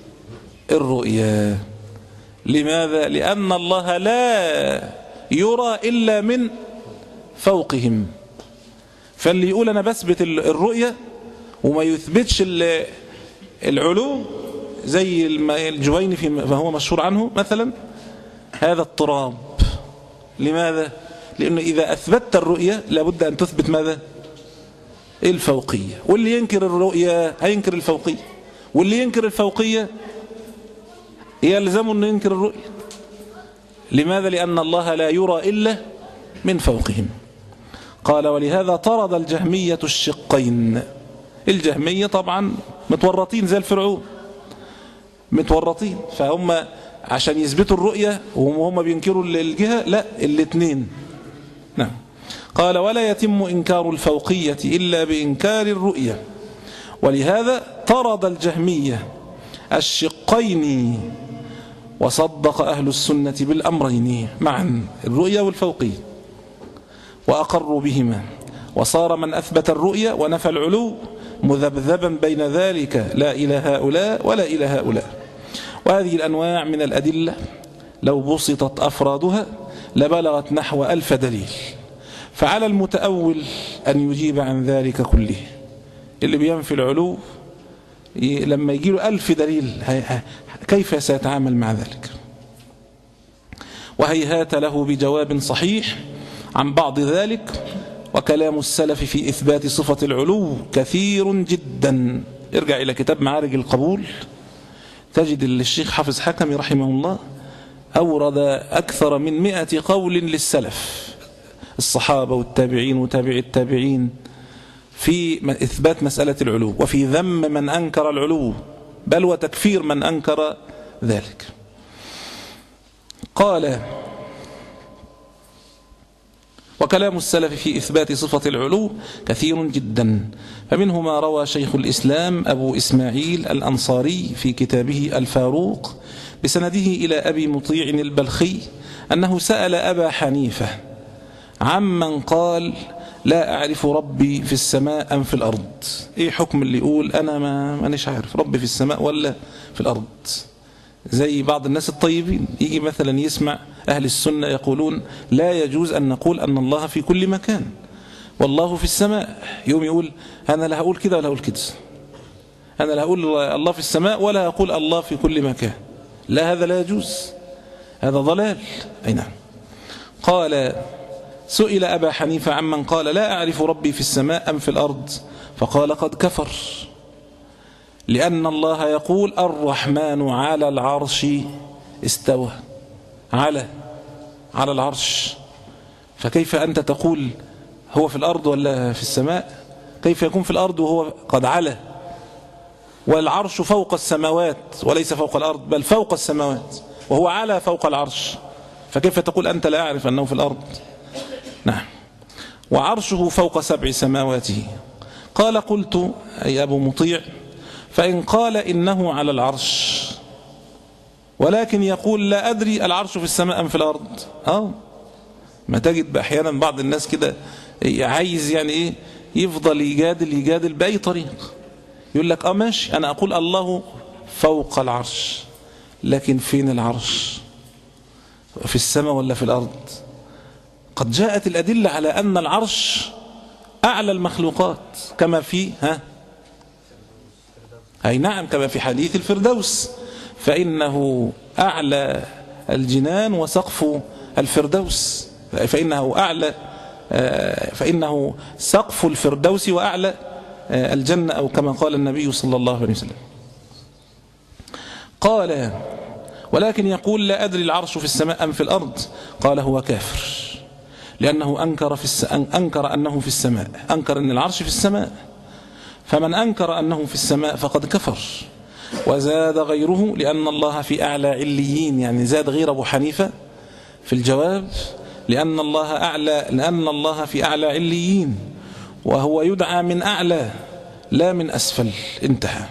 الرؤية. لماذا؟ لأن الله لا يرى إلا من فوقهم، فاللي يقول أنا بثبت الرؤية وما يثبتش العلو زي الجويني فيما هو مشهور عنه مثلا، هذا اضطراب. لماذا؟ لأنه إذا أثبتت الرؤية لابد أن تثبت ماذا؟ الفوقية، واللي ينكر الرؤية هينكر الفوقية، واللي ينكر الفوقية يلزم أن ينكر الرؤية. لماذا؟ لأن الله لا يرى إلا من فوقهم. قال ولهذا طرد الجهمية الشقين. الجهمية طبعا متورطين زي الفرعون، متورطين، فهم عشان يثبتوا الرؤية وهم بينكروا الجهة، لا الاثنين. نعم. قال ولا يتم إنكار الفوقية إلا بإنكار الرؤية، ولهذا طرد الجهمية الشقين وصدق أهل السنة بالأمرين معا، الرؤية والفوقية، وأقروا بهما، وصار من أثبت الرؤية ونفى العلو مذبذبا بين ذلك، لا إلى هؤلاء ولا إلى هؤلاء. وهذه الأنواع من الأدلة لو بسطت أفرادها لبلغت نحو ألف دليل، فعلى المتأول أن يجيب عن ذلك كله. اللي بينفي العلو لما يجي له ألف دليل كيف سيتعامل مع ذلك؟ وهيهات له بجواب صحيح عن بعض ذلك. وكلام السلف في إثبات صفة العلو كثير جدا. ارجع إلى كتاب معارج القبول تجد الشيخ حافظ حكمي رحمه الله أورد أكثر من مئة قول للسلف الصحابة والتابعين وتابع التابعين في إثبات مسألة العلو، وفي ذم من أنكر العلو، بل وتكفير من أنكر ذلك. قال وكلام السلف في إثبات صفة العلو كثير جدا، فمنه ما روى شيخ الإسلام أبو إسماعيل الأنصاري في كتابه الفاروق بسنده إلى أبي مطيع البلخي أنه سأل أبا حنيفة عمن قال لا أعرف ربي في السماء أم في الأرض. إيه حكم اللي يقول أنا ما مانيش عارف ربي في السماء ولا في الأرض؟ زي بعض الناس الطيبين يجي مثلا يسمع أهل السنة يقولون لا يجوز أن نقول أن الله في كل مكان والله في السماء، يوم يقول أنا لا هقول كده ولا هقول كده، أنا لا هقول الله في السماء ولا هقول الله في كل مكان. لا، هذا لا يجوز، هذا ضلال. أي نعم. قال سئل أبا حنيفة عمن قال لا أعرف ربي في السماء أم في الأرض، فقال قد كفر، لأن الله يقول الرحمن على العرش استوى، على على العرش، فكيف أنت تقول هو في الأرض ولا في السماء؟ كيف يكون في الأرض وهو قد علا؟ والعرش فوق السماوات وليس فوق الأرض، بل فوق السماوات، وهو على فوق العرش، فكيف تقول أنت لا أعرف أنه في الأرض؟ نعم. وعرشه فوق سبع سماواته. قال قلت أي أبو مطيع فإن قال إنه على العرش ولكن يقول لا أدري العرش في السماء أم في الأرض. أه ما تجد أحيانا بعض الناس كده عايز يعني إيه يفضل يجادل يجادل بأي طريق، يقول لك اه ماشي أنا أقول الله فوق العرش، لكن فين العرش؟ في السماء ولا في الأرض؟ قد جاءت الأدلة على أن العرش أعلى المخلوقات كما في ها أي نعم كما في حديث الفردوس، فإنه أعلى الجنان وسقف الفردوس، فإنه أعلى فإنه سقف الفردوس وأعلى الجنة، أو كما قال النبي صلى الله عليه وسلم. قال ولكن يقول لا أدري العرش في السماء أم في الأرض. قال هو كافر، لأنه أنكر, في الس... أنكر أنه في السماء، أنكر أن العرش في السماء، فمن أنكر أنه في السماء فقد كفر. وزاد غيره لأن الله في أعلى عليين، يعني زاد غير أبو حنيفة في الجواب، لأن الله أعلى لأن الله في أعلى عليين، وهو يدعى من أعلى لا من أسفل. انتهى.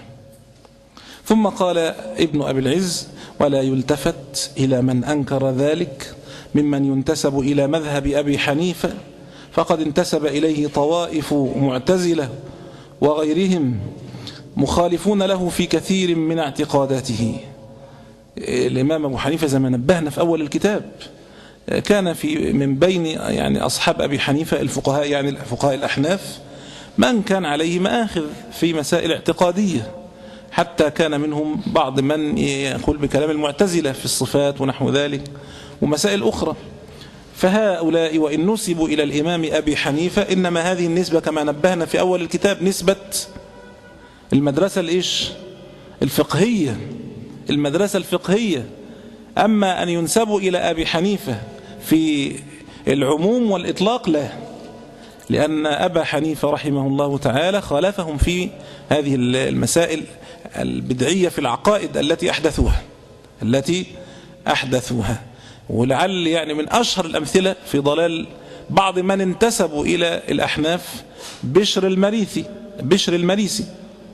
ثم قال ابن أبي العز ولا يلتفت إلى من أنكر ذلك ممن ينتسب إلى مذهب أبي حنيفة، فقد انتسب إليه طوائف معتزلة وغيرهم مخالفون له في كثير من اعتقاداته. الإمام أبو حنيفة زي ما نبهنا في أول الكتاب كان في من بين يعني أصحاب أبي حنيفة الفقهاء، يعني الفقهاء الأحناف، من كان عليه مآخذ في مسائل اعتقادية، حتى كان منهم بعض من يقول بكلام المعتزلة في الصفات ونحو ذلك ومسائل أخرى. فهؤلاء وإن نسبوا إلى الإمام أبي حنيفة إنما هذه النسبة كما نبهنا في أول الكتاب نسبة المدرسة الإيش الفقهية، المدرسة الفقهية. أما أن ينسبوا إلى أبي حنيفة في العموم والإطلاق لا، لأن أبا حنيفة رحمه الله تعالى خالفهم في هذه المسائل البدعية في العقائد التي أحدثوها التي أحدثوها ولعل يعني من أشهر الأمثلة في ضلال بعض من انتسبوا إلى الأحناف بشر المريثي بشر المريسي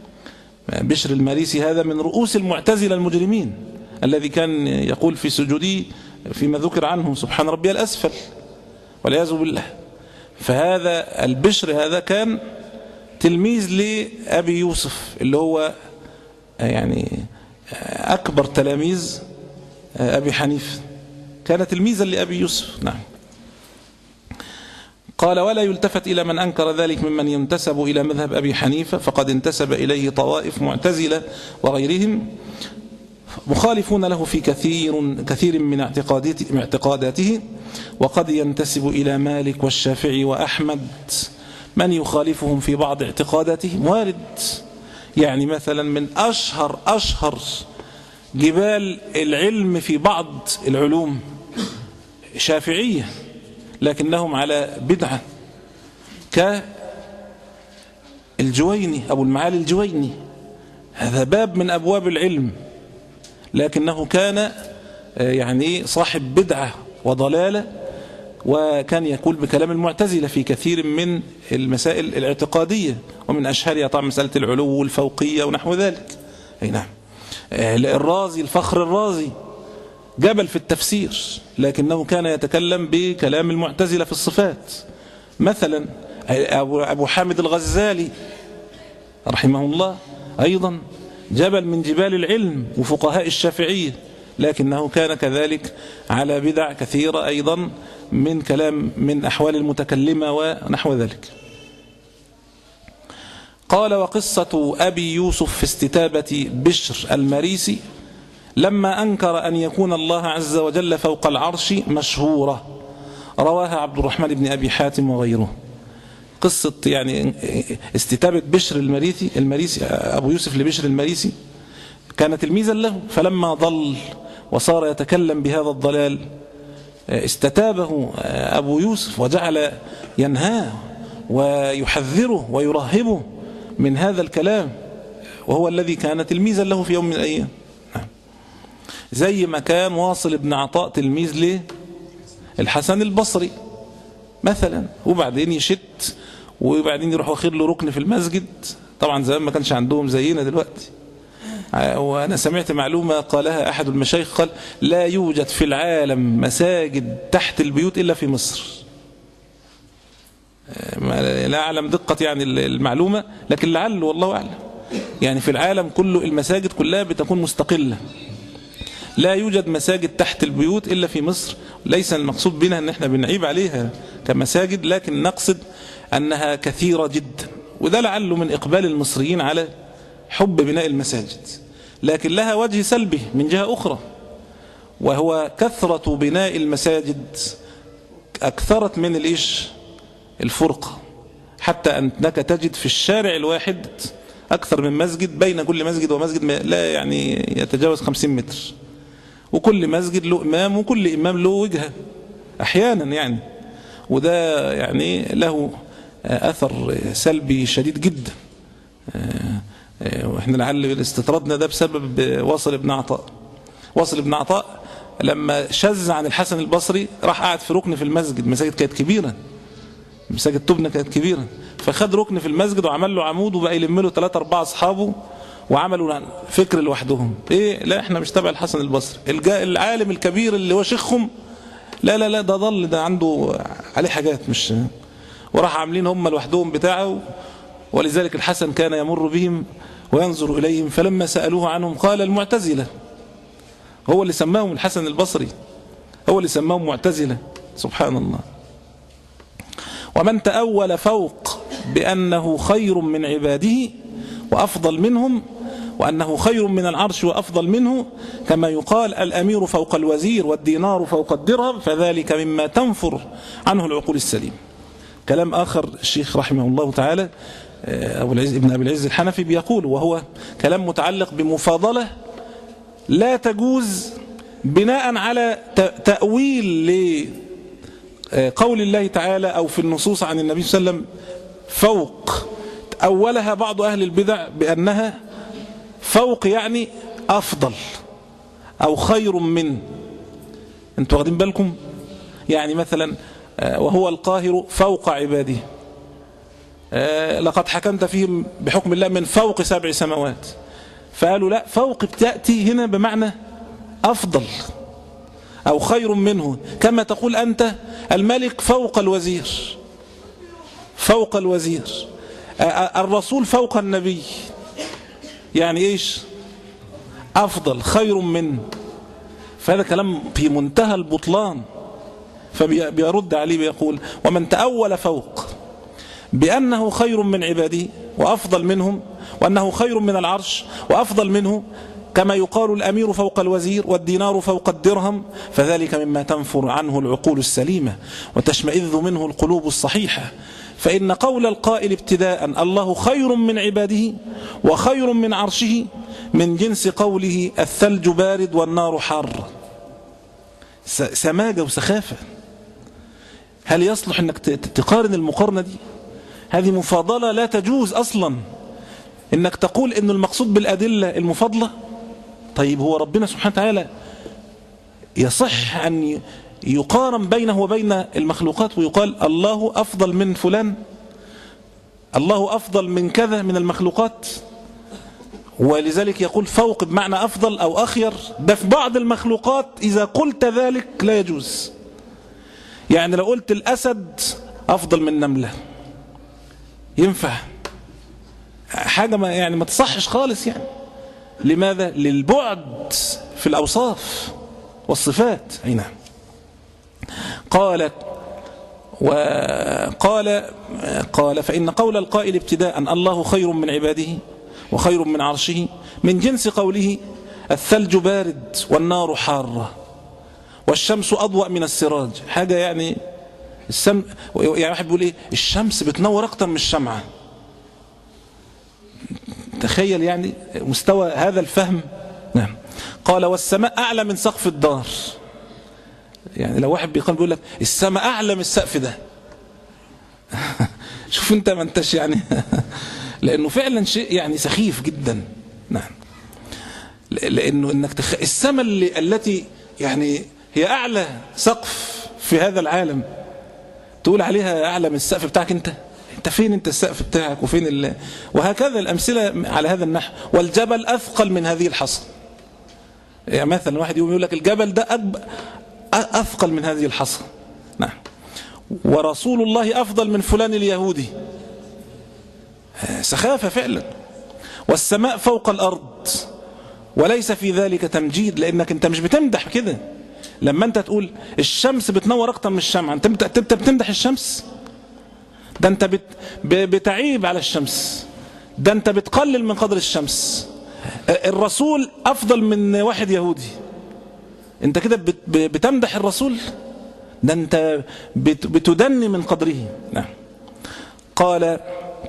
بشر المريسي هذا من رؤوس المعتزلة المجرمين، الذي كان يقول في سجوده فيما ذكر عنه سبحان ربي الأسفل والعياذ بالله. فهذا البشر هذا كان تلميذ لأبي يوسف اللي هو يعني أكبر تلاميذ أبي حنيفة، كان تلميذا لأبي يوسف. نعم. قال ولا يلتفت إلى من أنكر ذلك ممن ينتسب إلى مذهب أبي حنيفة، فقد انتسب إليه طوائف معتزلة وغيرهم مخالفون له في كثير كثير من اعتقاداته، وقد ينتسب إلى مالك والشافعي وأحمد من يخالفهم في بعض اعتقاداتهم. وارد، يعني مثلا من أشهر أشهر جبال العلم في بعض العلوم شافعية لكنهم على بدعة، كالجويني أبو المعالي الجويني، هذا باب من أبواب العلم لكنه كان يعني صاحب بدعة وضلالة، وكان يقول بكلام المعتزلة في كثير من المسائل الاعتقادية، ومن أشهرها طبعا مسألة العلو والفوقية ونحو ذلك. أي نعم. الرازي الفخر الرازي جبل في التفسير لكنه كان يتكلم بكلام المعتزلة في الصفات. مثلا أبو حامد الغزالي رحمه الله أيضا جبل من جبال العلم وفقهاء الشافعية، لكنه كان كذلك على بدع كثيرة أيضا من كلام من أحوال المتكلمة ونحو ذلك. قال وقصة أبي يوسف في استتابة بشر المريسي لما أنكر أن يكون الله عز وجل فوق العرش مشهورة، رواها عبد الرحمن بن أبي حاتم وغيره. قصة يعني استتابة بشر المريسي المريسي أبو يوسف لبشر المريسي كان تلميذا له، فلما ضل وصار يتكلم بهذا الضلال استتابه أبو يوسف وجعل ينهاه ويحذره ويرهبه من هذا الكلام، وهو الذي كان تلميذا له في يوم من الأيام. زي ما كان واصل بن عطاء تلميذ له الحسن البصري مثلا، وبعدين يشت وبعدين يروح واخد له ركن في المسجد. طبعا زمان ما كانش عندهم زينا دلوقتي، وأنا سمعت معلومة قالها أحد المشايخ، قال لا يوجد في العالم مساجد تحت البيوت إلا في مصر. لا أعلم دقة يعني المعلومة، لكن لعل والله أعلم. يعني في العالم كله المساجد كلها بتكون مستقلة، لا يوجد مساجد تحت البيوت إلا في مصر. ليس المقصود بنا أن احنا بنعيب عليها كمساجد، لكن نقصد أنها كثيرة جدا، وده لعله من إقبال المصريين على حب بناء المساجد. لكن لها وجه سلبي من جهة أخرى، وهو كثرة بناء المساجد أكثرت من الإيش الفرقة، حتى أنك تجد في الشارع الواحد أكثر من مسجد، بين كل مسجد ومسجد لا يعني يتجاوز خمسين متر، وكل مسجد له إمام وكل إمام له وجهة أحيانا يعني، وده يعني له أثر سلبي شديد جدا. وإحنا لعل استطردنا ده بسبب واصل بن عطاء. واصل بن عطاء لما شذ عن الحسن البصري راح قاعد في ركن في المسجد، المساجد كانت كبيرة، مساجد تبنى كانت كبيرة، فخد ركن في المسجد وعمل له عمود وبقى يلم له ثلاثة أربعة أصحابه وعملوا فكر لوحدهم. إيه لا إحنا مش تبع الحسن البصري، العالم الكبير اللي هو شيخهم لا لا لا ده ضل، ده عنده عليه حاجات مش، وراح عاملين هم لوحدهم بتاعه. ولذلك الحسن كان يمر بهم وينظر إليهم، فلما سألوه عنهم قال المعتزلة. هو اللي سماهم الحسن البصري، هو اللي سماهم معتزلة. سبحان الله. ومن تأول فوق بأنه خير من عباده وأفضل منهم، وأنه خير من العرش وأفضل منه، كما يقال الأمير فوق الوزير والدينار فوق الدرهم، فذلك مما تنفر عنه العقول السليم. كلام آخر الشيخ رحمه الله تعالى أبو العز ابن أبي العز الحنفي بيقول، وهو كلام متعلق بمفاضلة لا تجوز بناء على تأويل لقول الله تعالى أو في النصوص عن النبي صلى الله عليه وسلم فوق. أولها بعض أهل البدع بأنها فوق يعني أفضل أو خير من. أنتوا واخدين بالكم؟ يعني مثلا وهو القاهر فوق عباده، لقد حكمت فيهم بحكم الله من فوق سبع سماوات. فقالوا لا، فوق بتأتي هنا بمعنى أفضل أو خير منه، كما تقول أنت الملك فوق الوزير، فوق الوزير، الرسول فوق النبي، يعني إيش؟ أفضل خير منه. فهذا كلام في منتهى البطلان. فبيرد عليه بيقول ومن تأول فوق بأنه خير من عباده وأفضل منهم، وأنه خير من العرش وأفضل منه، كما يقال الأمير فوق الوزير والدينار فوق الدرهم، فذلك مما تنفر عنه العقول السليمة وتشمئذ منه القلوب الصحيحة. فإن قول القائل ابتداء الله خير من عباده وخير من عرشه من جنس قوله الثلج بارد والنار حار. سماجة وسخافة. هل يصلح أنك تقارن المقارنة دي؟ هذه مفاضلة لا تجوز أصلا. أنك تقول أن المقصود بالأدلة المفاضلة. طيب هو ربنا سبحانه وتعالى يصح أن يقارن بينه وبين المخلوقات ويقال الله أفضل من فلان، الله أفضل من كذا من المخلوقات؟ ولذلك يقول فوق بمعنى أفضل أو أخير. ده في بعض المخلوقات إذا قلت ذلك لا يجوز. يعني لو قلت الأسد أفضل من نملة ينفع؟ حاجة ما يعني ما تصحش خالص يعني. لماذا؟ للبعد في الأوصاف والصفات. أي نعم. قال وقال قال فإن قول القائل ابتداء الله خير من عباده وخير من عرشه من جنس قوله الثلج بارد والنار حارة والشمس أضوأ من السراج. حاجة يعني السم يعني واحد بيقول إيه الشمس بتنور أكتر من الشمعة. تخيل يعني مستوى هذا الفهم. نعم. قال والسماء أعلى من سقف الدار. يعني لو واحد بيقول بيقول لك السماء أعلى من السقف ده شوف انت ما انتش يعني لأنه فعلا شيء يعني سخيف جدا. نعم. لأنه انك تخ... السماء اللي... التي يعني هي أعلى سقف في هذا العالم تقول عليها أعلى من السقف بتاعك انت. انت انت فين انت السقف بتاعك وفين ال... وهكذا الأمثلة على هذا النحو. والجبل أثقل من هذه الحصى. يعني مثلا واحد يقول لك الجبل ده أكب... أثقل من هذه الحصى. نعم. ورسول الله أفضل من فلان اليهودي. سخافة فعلا. والسماء فوق الأرض وليس في ذلك تمجيد، لأنك أنت مش بتمدح كده. لما أنت تقول الشمس بتنور أكتر من الشمعة، أنت بتمدح الشمس؟ ده أنت بت... بتعيب على الشمس، ده أنت بتقلل من قدر الشمس. الرسول أفضل من واحد يهودي، أنت كده بت... بتمدح الرسول؟ ده أنت بت... بتدني من قدره. نعم. قال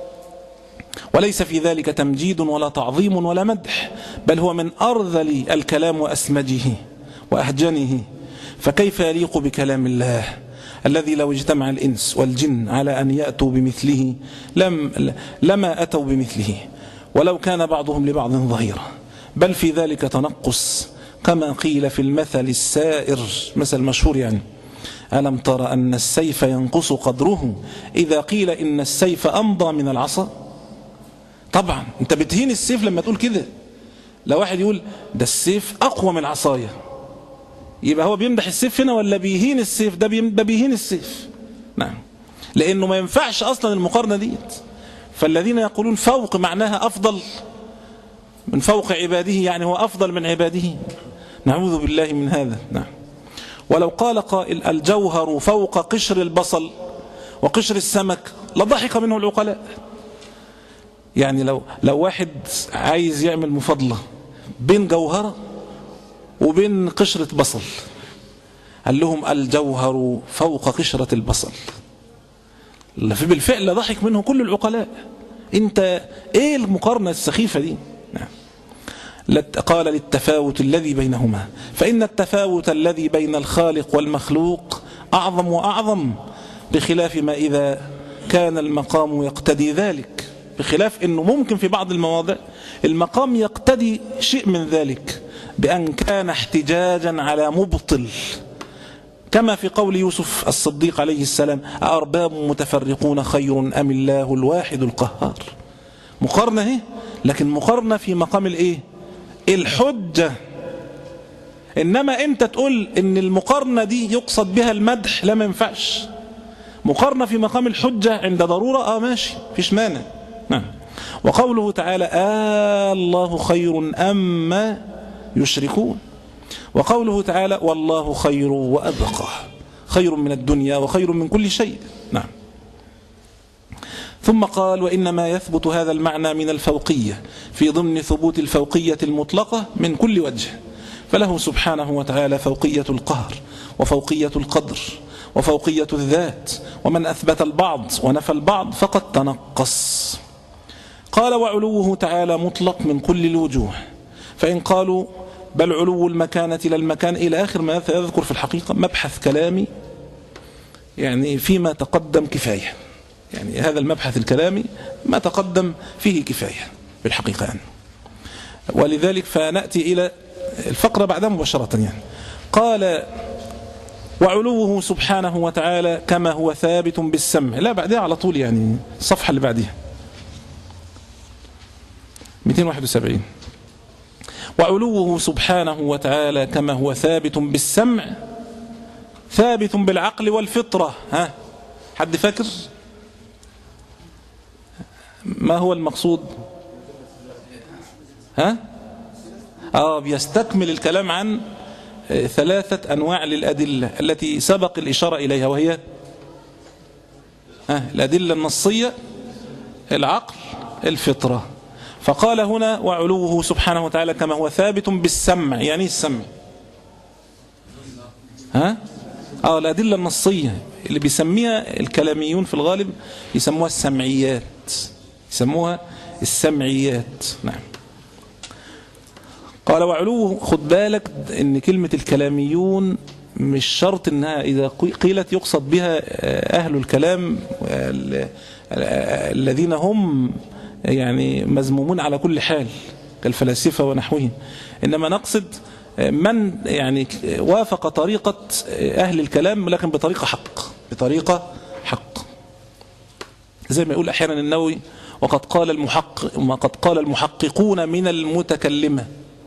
وليس في ذلك تمجيد ولا تعظيم ولا مدح، بل هو من أرذل الكلام وأسمجه وأهجنه. فكيف يليق بكلام الله الذي لو اجتمع الإنس والجن على أن يأتوا بمثله لم لما أتوا بمثله ولو كان بعضهم لبعض ظهيرا، بل في ذلك تنقص، كما قيل في المثل السائر، مثل مشهور يعني: ألم تر أن السيف ينقص قدره إذا قيل إن السيف أمضى من العصا؟ طبعا انت بتهين السيف لما تقول كده. لو واحد يقول ده السيف أقوى من العصاية، يبقى هو بيمدح السيف هنا ولا بيهين السيف؟ ده بيهين السيف. نعم. لأنه ما ينفعش أصلا المقارنة ديت. فالذين يقولون فوق معناها أفضل من فوق عباده، يعني هو أفضل من عباده، نعوذ بالله من هذا. نعم. ولو قال قائل الجوهر فوق قشر البصل وقشر السمك لضحك منه العقلاء. يعني لو لو واحد عايز يعمل مفاضلة بين جوهرة وبين قشرة بصل، قال لهم الجوهر فوق قشرة البصل، بالفعل ضحك منه كل العقلاء. انت ايه المقارنة السخيفة دي؟ نعم. قال للتفاوت الذي بينهما، فإن التفاوت الذي بين الخالق والمخلوق أعظم وأعظم، بخلاف ما إذا كان المقام يقتدي ذلك. بخلاف أنه ممكن في بعض المواضع المقام يقتدي شيء من ذلك بأن كان احتجاجا على مبطل، كما في قول يوسف الصديق عليه السلام: أأرباب متفرقون خير أم الله الواحد القهار. مقارنة هي، لكن مقارنة في مقام الايه؟ الحجة. إنما أنت تقول إن المقارنة دي يقصد بها المدح، لا، ما ينفعش. مقارنة في مقام الحجة عند ضرورة، آه ماشي، فيش مانع. نعم. وقوله تعالى: آه الله خير أما يشركون. وقوله تعالى: والله خير وأبقى، خير من الدنيا وخير من كل شيء. نعم. ثم قال: وإنما يثبت هذا المعنى من الفوقية في ضمن ثبوت الفوقية المطلقة من كل وجه، فله سبحانه وتعالى فوقية القهر وفوقية القدر وفوقية الذات، ومن أثبت البعض ونفى البعض فقد تنقص. قال: وعلوه تعالى مطلق من كل الوجوه، فإن قالوا بل علو المكانة إلى المكان إلى آخر ما يذكر في الحقيقة مبحث كلامي، يعني فيما تقدم كفاية، يعني هذا المبحث الكلامي ما تقدم فيه كفاية بالحقيقة يعني. ولذلك فنأتي إلى الفقرة بعدها مباشرة يعني. قال: وعلوه سبحانه وتعالى كما هو ثابت بالسمع، لا بعدها على طول يعني الصفحة اللي بعدها مئتين وواحد وسبعين. وعلوه سبحانه وتعالى كما هو ثابت بالسمع ثابت بالعقل والفطرة. ها، حد فاكر ما هو المقصود؟ ها؟ آه بيستكمل الكلام عن ثلاثة أنواع للأدلة التي سبق الإشارة إليها، وهي ها الأدلة النصية، العقل، الفطرة. فقال هنا: وعلوه سبحانه وتعالى كما هو ثابت بالسمع. يعني السمع ها؟ آه الأدلة النصية اللي بيسميها الكلاميون في الغالب يسموها السمعيات، يسموها السمعيات. نعم. قال: وعلوه، خد بالك ان كلمة الكلاميون مش شرط انها اذا قيلت يقصد بها اهل الكلام الذين هم يعني مذمومون على كل حال كالفلاسفة ونحوهم، انما نقصد من يعني وافق طريقة اهل الكلام لكن بطريقة حق، بطريقة حق. زي ما يقول أحيانا النووي وقد قال المحقق وقد قال المحققون من المتكلمة،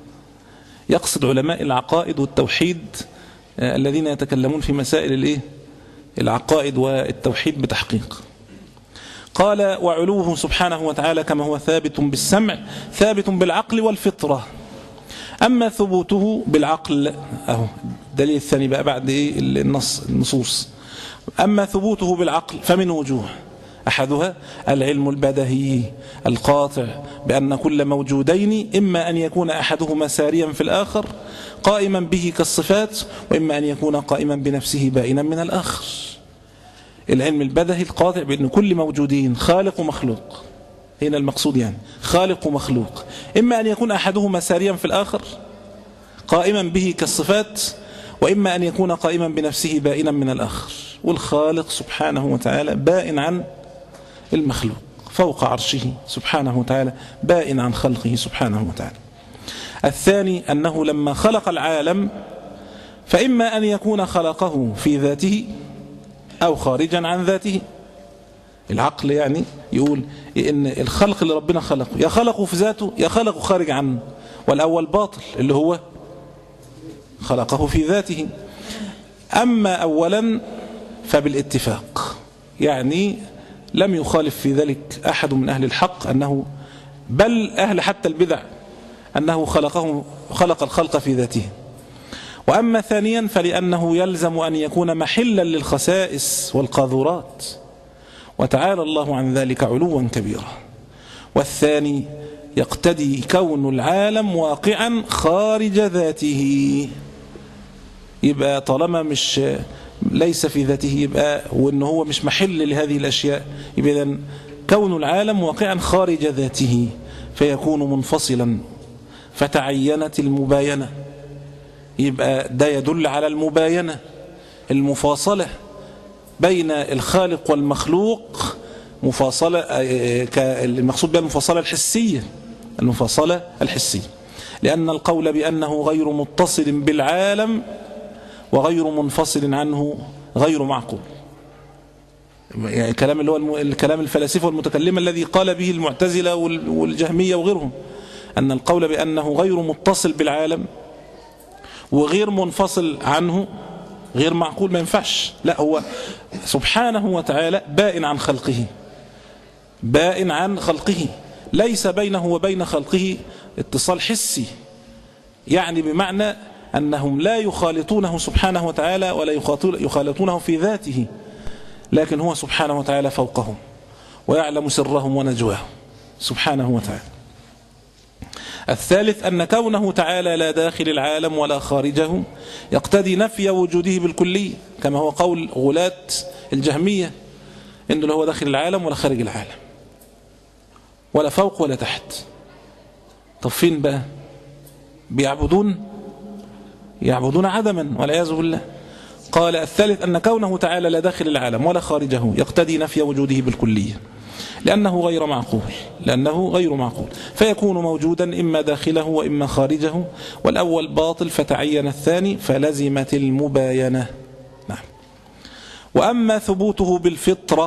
يقصد علماء العقائد والتوحيد الذين يتكلمون في مسائل الايه العقائد والتوحيد بتحقيق. قال وعلوه سبحانه وتعالى كما هو ثابت بالسمع ثابت بالعقل والفطرة. أما ثبوته بالعقل أهو الدليل الثاني بقى بعد إيه النص النصوص. أما ثبوته بالعقل فمن وجوه، أحدها العلم البدهي القاطع بأن كل موجودين إما أن يكون أحدهما ساريا في الآخر قائما به كالصفات، وإما أن يكون قائما بنفسه بائنا من الآخر. العلم البدهي القاطع بأن كل موجودين خالق ومخلوق، هنا المقصود يعني خالق ومخلوق، إما أن يكون أحدهما ساريا في الآخر قائما به كالصفات، وإما أن يكون قائما بنفسه بائنا من الآخر. والخالق سبحانه وتعالى بائن عن المخلوق فوق عرشه سبحانه وتعالى، بائن عن خلقه سبحانه وتعالى. الثاني أنه لما خلق العالم فإما أن يكون خلقه في ذاته أو خارجا عن ذاته. العقل يعني يقول إن الخلق اللي ربنا خلقه يا خلقه في ذاته يا خلقه خارج عنه، والأول باطل اللي هو خلقه في ذاته. أما أولا فبالاتفاق، يعني لم يخالف في ذلك أحد من أهل الحق أنه بل أهل حتى البدع أنه خلقه خلق الخلق في ذاته. وأما ثانيا فلأنه يلزم أن يكون محلا للخسائس والقاذورات، وتعالى الله عن ذلك علوا كبيرا. والثاني يقتدي كون العالم واقعا خارج ذاته، يبقى طالما مش ليس في ذاته يبقى وإنه هو مش محل لهذه الأشياء، يبقى إذن كون العالم واقعا خارج ذاته فيكون منفصلا، فتعينت المباينة. يبقى ده يدل على المباينة المفاصلة بين الخالق والمخلوق، مفاصلة المقصود بها المفاصلة الحسية، المفاصلة الحسية، لأن القول بأنه غير متصل بالعالم وغير منفصل عنه غير معقول. يعني الكلام اللي هو الكلام الفلاسفة والمتكلمة الذي قال به المعتزلة والجهمية وغيرهم، أن القول بأنه غير متصل بالعالم وغير منفصل عنه غير معقول، ما ينفعش. لا، هو سبحانه وتعالى بائن عن خلقه، بائن عن خلقه، ليس بينه وبين خلقه اتصال حسي، يعني بمعنى أنهم لا يخالطونه سبحانه وتعالى ولا يخالطونه في ذاته، لكن هو سبحانه وتعالى فوقهم ويعلم سرهم ونجواهم سبحانه وتعالى. الثالث أن كونه تعالى لا داخل العالم ولا خارجه يقتضي نفي وجوده بالكلية، كما هو قول غلاة الجهمية إنه لا هو داخل العالم ولا خارج العالم ولا فوق ولا تحت. طب فين بقى؟ بيعبدون يعبدون عدما والعياذ بالله. قال الثالث أن كونه تعالى لا داخل العالم ولا خارجه يقتضي نفي وجوده بالكلية، لأنه غير معقول لأنه غير معقول فيكون موجودا إما داخله وإما خارجه، والأول باطل فتعين الثاني فلزمت المباينة. نعم. وأما ثبوته بالفطرة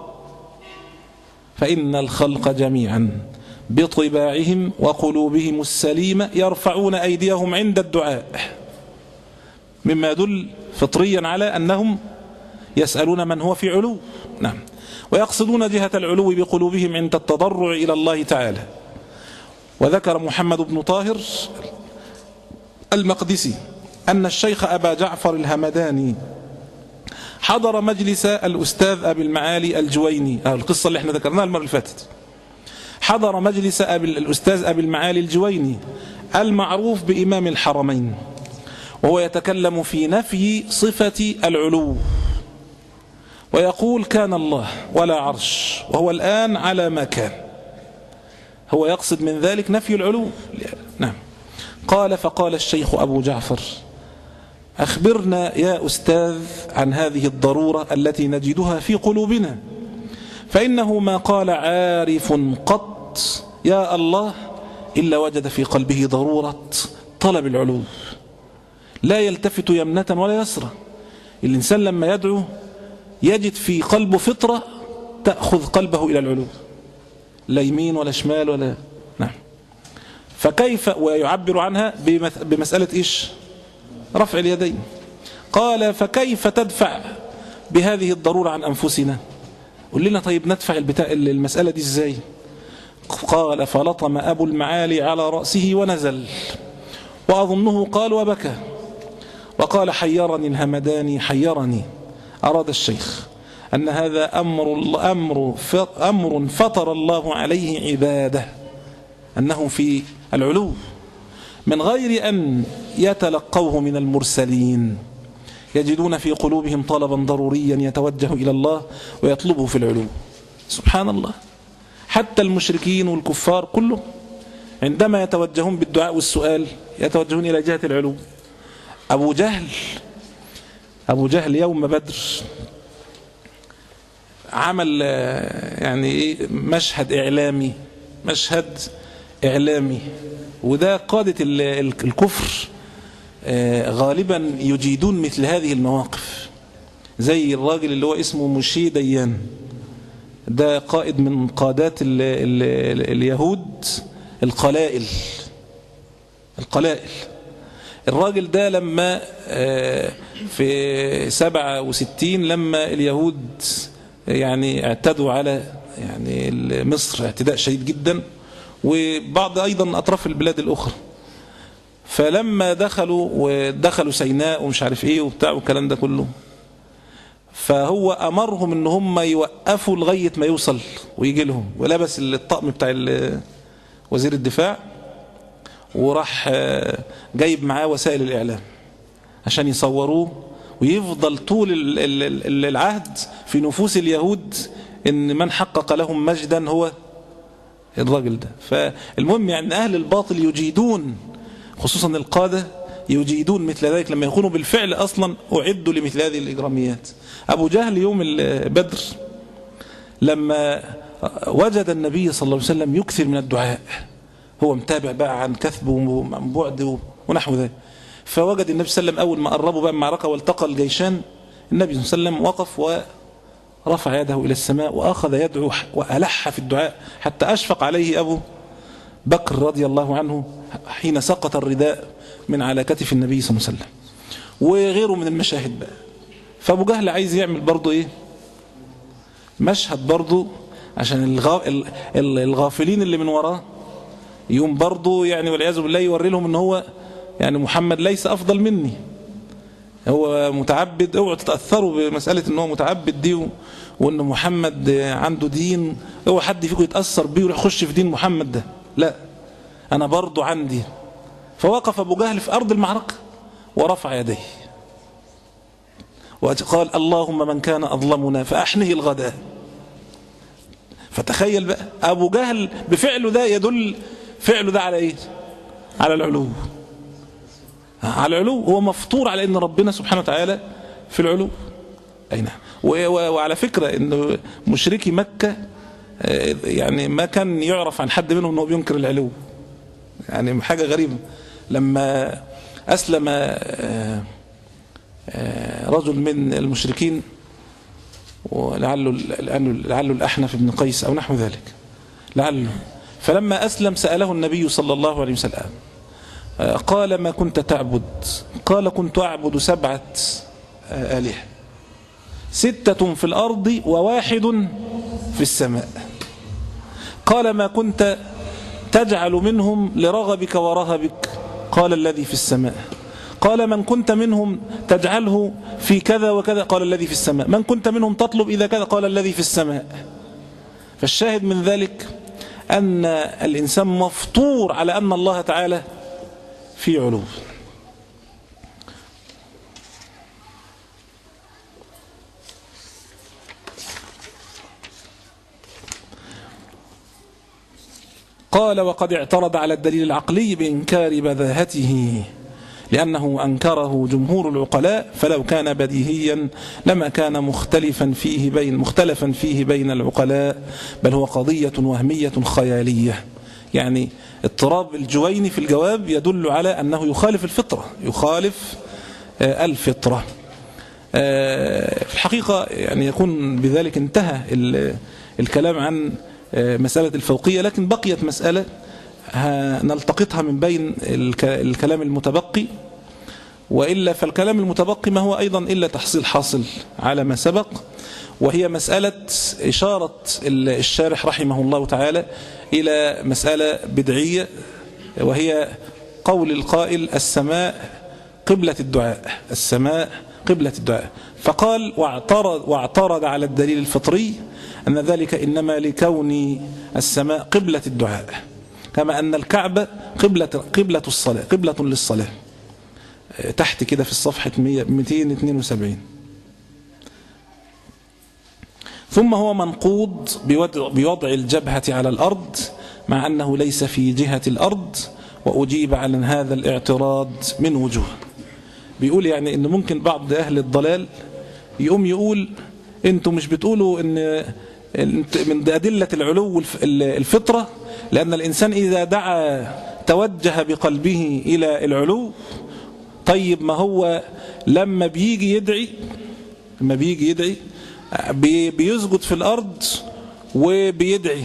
فإن الخلق جميعا بطباعهم وقلوبهم السليمة يرفعون أيديهم عند الدعاء، مما يدل فطريا على أنهم يسألون من هو في علو. نعم. ويقصدون جهة العلو بقلوبهم عند التضرع إلى الله تعالى. وذكر محمد بن طاهر المقدسي أن الشيخ أبا جعفر الهمداني حضر مجلس الأستاذ أبي المعالي الجويني، القصة اللي احنا ذكرناها المرة اللي فاتت، حضر مجلس أبي الأستاذ أبي المعالي الجويني المعروف بإمام الحرمين، وهو يتكلم في نفي صفة العلو ويقول كان الله ولا عرش وهو الآن على ما كان. هو يقصد من ذلك نفي العلو. نعم. قال فقال الشيخ أبو جعفر أخبرنا يا أستاذ عن هذه الضرورة التي نجدها في قلوبنا، فإنه ما قال عارف قط يا الله إلا وجد في قلبه ضرورة طلب العلو، لا يلتفت يمنة ولا يسرى. الإنسان لما يدعو يجد في قلبه فطرة تأخذ قلبه إلى العلو، لا يمين ولا شمال ولا نعم. فكيف، ويعبر عنها بمسألة إيش؟ رفع اليدين. قال فكيف تدفع بهذه الضرورة عن أنفسنا؟ قل لنا طيب ندفع المسألة دي إزاي؟ قال فلطم أبو المعالي على رأسه ونزل، وأظنه قال وبكى، وقال حيرني الهمداني حيرني. أراد الشيخ أن هذا أمر أمر أمر فطر الله عليه عباده، أنه في العلو من غير أن يتلقوه من المرسلين، يجدون في قلوبهم طلبا ضروريا يتوجه إلى الله ويطلبه في العلو. سبحان الله، حتى المشركين والكفار كلهم عندما يتوجهون بالدعاء والسؤال يتوجهون إلى جهة العلو. أبو جهل أبو جهل يوم بدر عمل يعني مشهد إعلامي مشهد إعلامي وده قادة الكفر غالبا يجيدون مثل هذه المواقف، زي الراجل اللي هو اسمه مشي ديان، ده قائد من قادات ال ال اليهود القلائل القلائل الراجل ده لما في سبعة وستين لما اليهود يعني اعتدوا على يعني مصر اعتداء شديد جدا، وبعض أيضا أطراف البلاد الأخرى، فلما دخلوا ودخلوا سيناء ومش عارف ايه وبتاع والكلام ده كله، فهو أمرهم ان هم يوقفوا لغاية ما يوصل ويجي لهم، ولبس الطقم بتاع وزير الدفاع وراح جايب معاه وسائل الإعلام عشان يصوروه، ويفضل طول العهد في نفوس اليهود ان من حقق لهم مجدا هو الراجل ده. فالمهم يعني أهل الباطل يجيدون، خصوصا القادة يجيدون مثل ذلك لما يكونوا بالفعل أصلا أعدوا لمثل هذه الإجراميات. أبو جهل يوم بدر لما وجد النبي صلى الله عليه وسلم يكثر من الدعاء، هو متابع بقى عن كثب وعن بعد ونحو ذلك، فوجد النبي صلى الله عليه وسلم أول ما قربوا بقى المعركة والتقى الجيشان، النبي صلى الله عليه وسلم وقف ورفع يده إلى السماء وأخذ يدعو وألح في الدعاء حتى أشفق عليه أبو بكر رضي الله عنه حين سقط الرداء من على كتف النبي صلى الله عليه وسلم، وغيره من المشاهد بقى. فأبو جهل عايز يعمل برضو إيه مشهد برضو عشان الغافلين اللي من وراه يوم برضو يعني والعياذ بالله يوري لهم ان هو يعني محمد ليس أفضل مني، هو متعبد، اوعوا تتأثروا بمسألة ان هو متعبد دي وان محمد عنده دين، اوعى حد فيكم يتأثر بيه ويروح يخش في دين محمد ده، لا أنا برضو عندي. فوقف أبو جهل في أرض المعركة ورفع يديه وقال اللهم من كان أظلمنا فأحنه الغداء. فتخيل بقى أبو جهل بفعله ده يدل فعله ده على إيه؟ على العلو، على العلو، هو مفطور على أن ربنا سبحانه وتعالى في العلو. أي نعم. وعلى فكرة أن مشركي مكة يعني ما كان يعرف عن حد منهم أنه بينكر العلو، يعني حاجة غريبة. لما أسلم رجل من المشركين ولعله لعله الأحنف بن قيس أو نحو ذلك لعله، فلما أسلم سأله النبي صلى الله عليه وسلم قال ما كنت تعبد؟ قال كنت أعبد سبعة آلهة، ستة في الأرض وواحد في السماء. قال ما كنت تجعل منهم لرغبك ورهبك؟ قال الذي في السماء. قال من كنت منهم تجعله في كذا وكذا؟ قال الذي في السماء. من كنت منهم تطلب إذا كذا؟ قال الذي في السماء. فالشاهد من ذلك أن الإنسان مفطور على أن الله تعالى في علو. قال وقد اعترض على الدليل العقلي بإنكار بداهته لأنه أنكره جمهور العقلاء، فلو كان بديهيا لما كان مختلفا فيه بين مختلفا فيه بين العقلاء، بل هو قضية وهمية خيالية. يعني اضطراب الجويني في الجواب يدل على أنه يخالف الفطرة، يخالف الفطرة. في الحقيقة يعني يكون بذلك انتهى الكلام عن مسألة الفوقية، لكن بقيت مسألة نلتقطها من بين الكلام المتبقي، وإلا فالكلام المتبقي ما هو أيضا إلا تحصيل حاصل على ما سبق، وهي مسألة إشارة الشارح رحمه الله تعالى إلى مسألة بدعية، وهي قول القائل السماء قبلة الدعاء، السماء قبلة الدعاء. فقال واعترض, واعترض على الدليل الفطري أن ذلك إنما لكون السماء قبلة الدعاء، كما أن الكعبة قبلة, قبلة الصلاة، قبلة للصلاة. تحت كده في الصفحة مئتين واثنين وسبعين. ثم هو منقوض بوضع الجبهة على الأرض مع أنه ليس في جهة الأرض، وأجيب على هذا الاعتراض من وجوه. بيقول يعني إن ممكن بعض أهل الضلال يقوم يقول أنتم مش بتقولوا إن من أدلة العلو الفطرة، لأن الإنسان إذا دعا توجه بقلبه إلى العلو. طيب ما هو لما بيجي يدعي لما بيجي يدعي بيسجد في الأرض وبيدعي،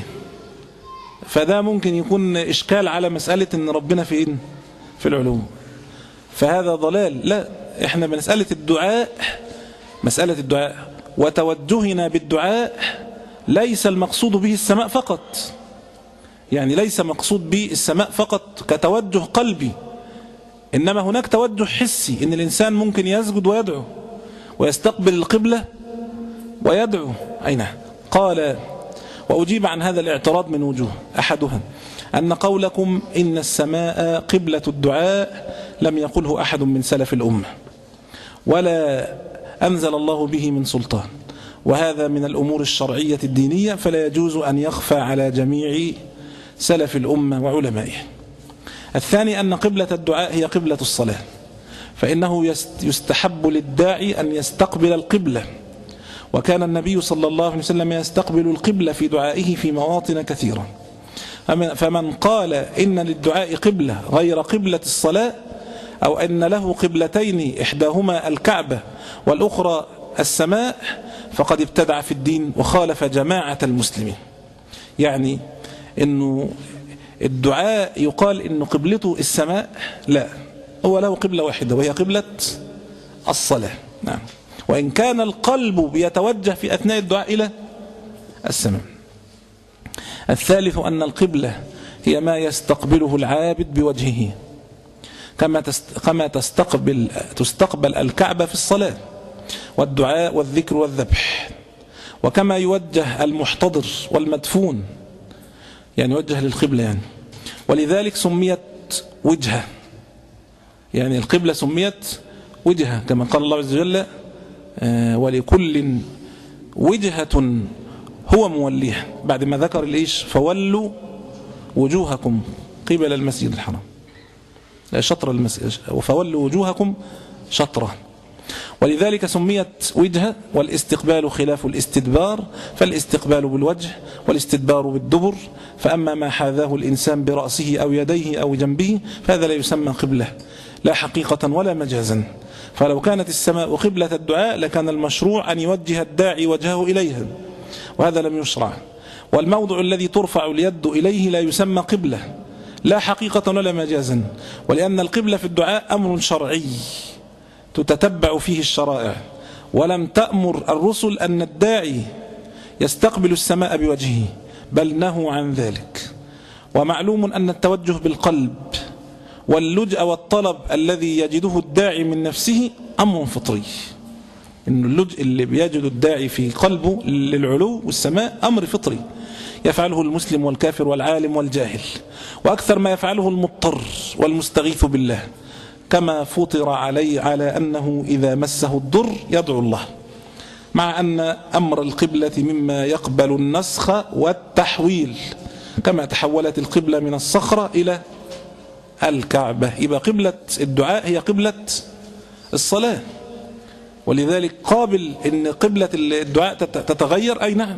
فده ممكن يكون إشكال على مسألة إن ربنا فين؟ في العلو. فهذا ضلال. لا، إحنا بمسألة الدعاء، مسألة الدعاء وتوجهنا بالدعاء ليس المقصود به السماء فقط، يعني ليس مقصود به السماء فقط كتوجه قلبي، إنما هناك توجه حسي، إن الإنسان ممكن يسجد ويدعو ويستقبل القبلة ويدعو. أين؟ قال وأجيب عن هذا الاعتراض من وجوه. أحدها أن قولكم إن السماء قبلة الدعاء لم يقله أحد من سلف الأمة، ولا أنزل الله به من سلطان، وهذا من الأمور الشرعية الدينية، فلا يجوز أن يخفى على جميع سلف الأمة وعلمائه. الثاني أن قبلة الدعاء هي قبلة الصلاة، فإنه يستحب للداعي أن يستقبل القبلة، وكان النبي صلى الله عليه وسلم يستقبل القبلة في دعائه في مواطن كثيرة. فمن قال إن للدعاء قبلة غير قبلة الصلاة، أو أن له قبلتين إحداهما الكعبة والأخرى السماء، فقد ابتدع في الدين وخالف جماعة المسلمين. يعني إنه الدعاء يقال إنه قبلته السماء، لا، هو له قبلة واحدة وهي قبلة الصلاة. نعم، وإن كان القلب بيتوجه في أثناء الدعاء إلى السماء. الثالث أن القبلة هي ما يستقبله العابد بوجهه، كما كما تستقبل تستقبل الكعبة في الصلاة والدعاء والذكر والذبح، وكما يوجه المحتضر والمدفون، يعني يوجه للقبلة يعني. ولذلك سميت وجهة، يعني القبلة سميت وجهة، كما قال الله عز وجل ولكل وجهة هو موليها، بعد ما ذكر الإيش فولوا وجوهكم قبل المسجد الحرام، شطر المسجد، وفولوا وجوهكم شطره. ولذلك سميت وجهة، والاستقبال خلاف الاستدبار، فالاستقبال بالوجه والاستدبار بالدبر، فأما ما حاذاه الإنسان برأسه أو يديه أو جنبه فهذا لا يسمى قبلة، لا حقيقة ولا مجازا. فلو كانت السماء قبلة الدعاء لكان المشروع أن يوجه الداعي وجهه إليها، وهذا لم يشرع. والموضع الذي ترفع اليد إليه لا يسمى قبلة، لا حقيقة ولا مجازا، ولأن القبلة في الدعاء أمر شرعي تتتبع فيه الشرائع، ولم تأمر الرسل أن الداعي يستقبل السماء بوجهه، بل نهوا عن ذلك. ومعلوم أن التوجه بالقلب واللجأ والطلب الذي يجده الداعي من نفسه أمر فطري، إن اللجأ اللي بيجد الداعي في قلبه للعلو والسماء أمر فطري يفعله المسلم والكافر والعالم والجاهل، وأكثر ما يفعله المضطر والمستغيث بالله، كما فطر عليه على أنه إذا مسه الضر يدعو الله، مع أن أمر القبلة مما يقبل النسخ والتحويل، كما تحولت القبلة من الصخرة إلى الكعبة، يبقى قبلة الدعاء هي قبلة الصلاة. ولذلك قابل أن قبلة الدعاء تتغير، أي نعم.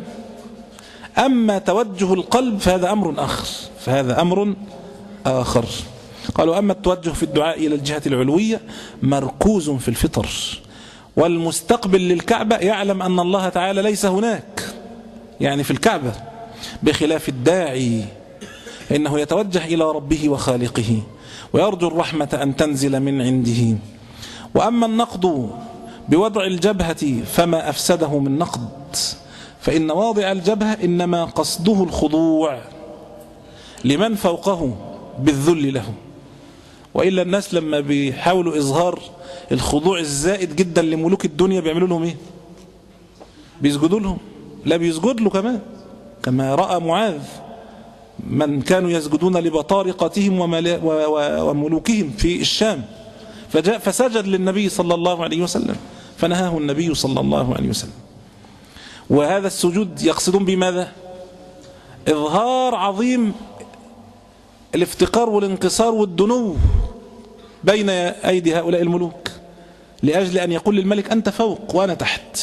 أما توجه القلب فهذا أمر آخر، فهذا أمر آخر. قالوا أما التوجه في الدعاء إلى الجهة العلوية مركوز في الفطر، والمستقبل للكعبة يعلم أن الله تعالى ليس هناك، يعني في الكعبة، بخلاف الداعي إنه يتوجه إلى ربه وخالقه ويرجو الرحمة أن تنزل من عنده. وأما النقد بوضع الجبهة فما أفسده من نقد، فإن واضع الجبهة إنما قصده الخضوع لمن فوقه بالذل له، وإلا الناس لما بيحاولوا إظهار الخضوع الزائد جدا لملوك الدنيا بيعملوا لهم إيه؟ بيسجدوا لهم، لا بيسجد له كمان، كما رأى معاذ من كانوا يسجدون لبطارقتهم وملوكهم في الشام، فجاء فسجد للنبي صلى الله عليه وسلم فنهاه النبي صلى الله عليه وسلم. وهذا السجود يقصدون بماذا؟ إظهار عظيم الافتقار والانكسار والدنو بين أيدي هؤلاء الملوك، لأجل أن يقول للملك أنت فوق وأنا تحت.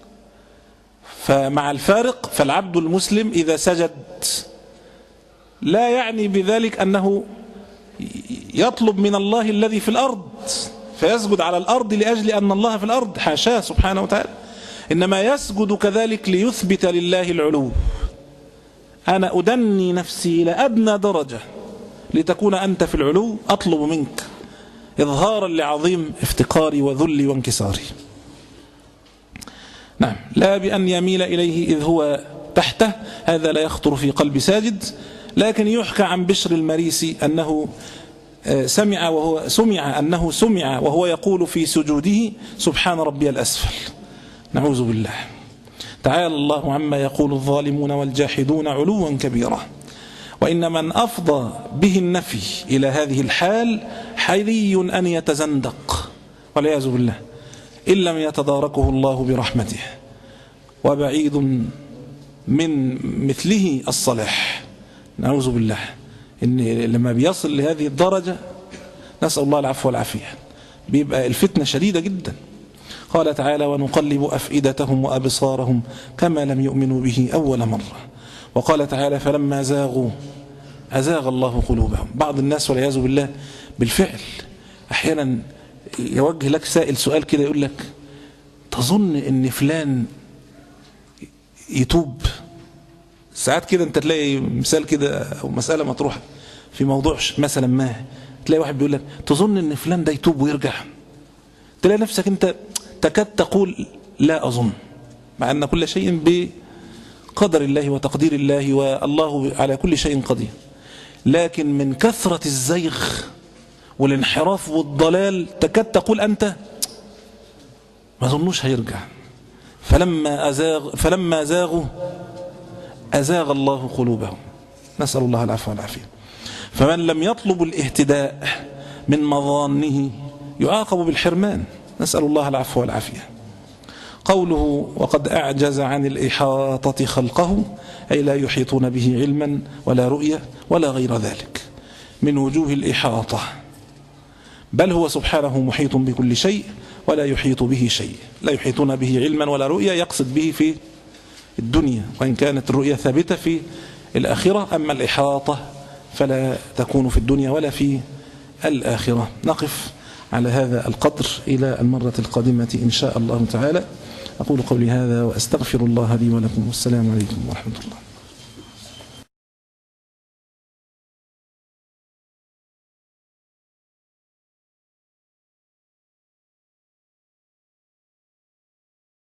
فمع الفارق فالعبد المسلم إذا سجد لا يعني بذلك أنه يطلب من الله الذي في الأرض فيسجد على الأرض لأجل أن الله في الأرض، حاشاه سبحانه وتعالى، إنما يسجد كذلك ليثبت لله العلو. أنا أدني نفسي إلى أدنى درجة لتكون أنت في العلو، أطلب منك إظهارا لعظيم افتقاري وذلي وانكساري. نعم، لا بأن يميل إليه إذ هو تحته، هذا لا يخطر في قلب ساجد. لكن يحكى عن بشر المريسي أنه سمع وهو سمع أنه سمع وهو يقول في سجوده سبحان ربي الأسفل. نعوذ بالله، تعالى الله عما يقول الظالمون والجاحدون علوا كبيرا. وإن من أفضى به النفي إلى هذه الحال حري أن يتزندق والعياذ بالله إن لم يتداركه الله برحمته، وبعيد من مثله الصلاح. نعوذ بالله، إن لما بيصل لهذه الدرجة نسأل الله العفو والعافية بيبقى الفتنة شديدة جدا. قال تعالى ونقلب أفئدتهم وأبصارهم كما لم يؤمنوا به أول مرة. وقال تعالى فلما زاغوا أزاغ الله قلوبهم. بعض الناس والعياذ بالله بالفعل أحيانا يوجه لك سائل سؤال كده يقول لك تظن ان فلان يتوب؟ ساعات كده انت تلاقي مثال كده او مسألة مطروحة في موضوع مثلا ما، تلاقي واحد بيقول لك تظن ان فلان ده يتوب ويرجع؟ تلاقي نفسك انت تكاد تقول لا أظن، مع أن كل شيء بقدر الله وتقدير الله والله على كل شيء قدير. لكن من كثرة الزيغ والانحراف والضلال تكاد تقول أنت ما ظنوش هيرجع. فلما أزاغ فلما زاغوا أزاغ الله قلوبهم. نسأل الله العفو والعافية. فمن لم يطلب الاهتداء من مظانه يعاقب بالحرمان، نسأل الله العفو والعافية. قوله وقد أعجز عن الإحاطة خلقه، أي لا يحيطون به علما ولا رؤية ولا غير ذلك من وجوه الإحاطة، بل هو سبحانه محيط بكل شيء ولا يحيط به شيء. لا يحيطون به علما ولا رؤية يقصد به في الدنيا، وإن كانت الرؤية ثابتة في الآخرة، أما الإحاطة فلا تكون في الدنيا ولا في الآخرة. نقف على هذا القدر إلى المرة القادمة إن شاء الله تعالى. أقول قولي هذا وأستغفر الله لي ولكم، والسلام عليكم ورحمة الله.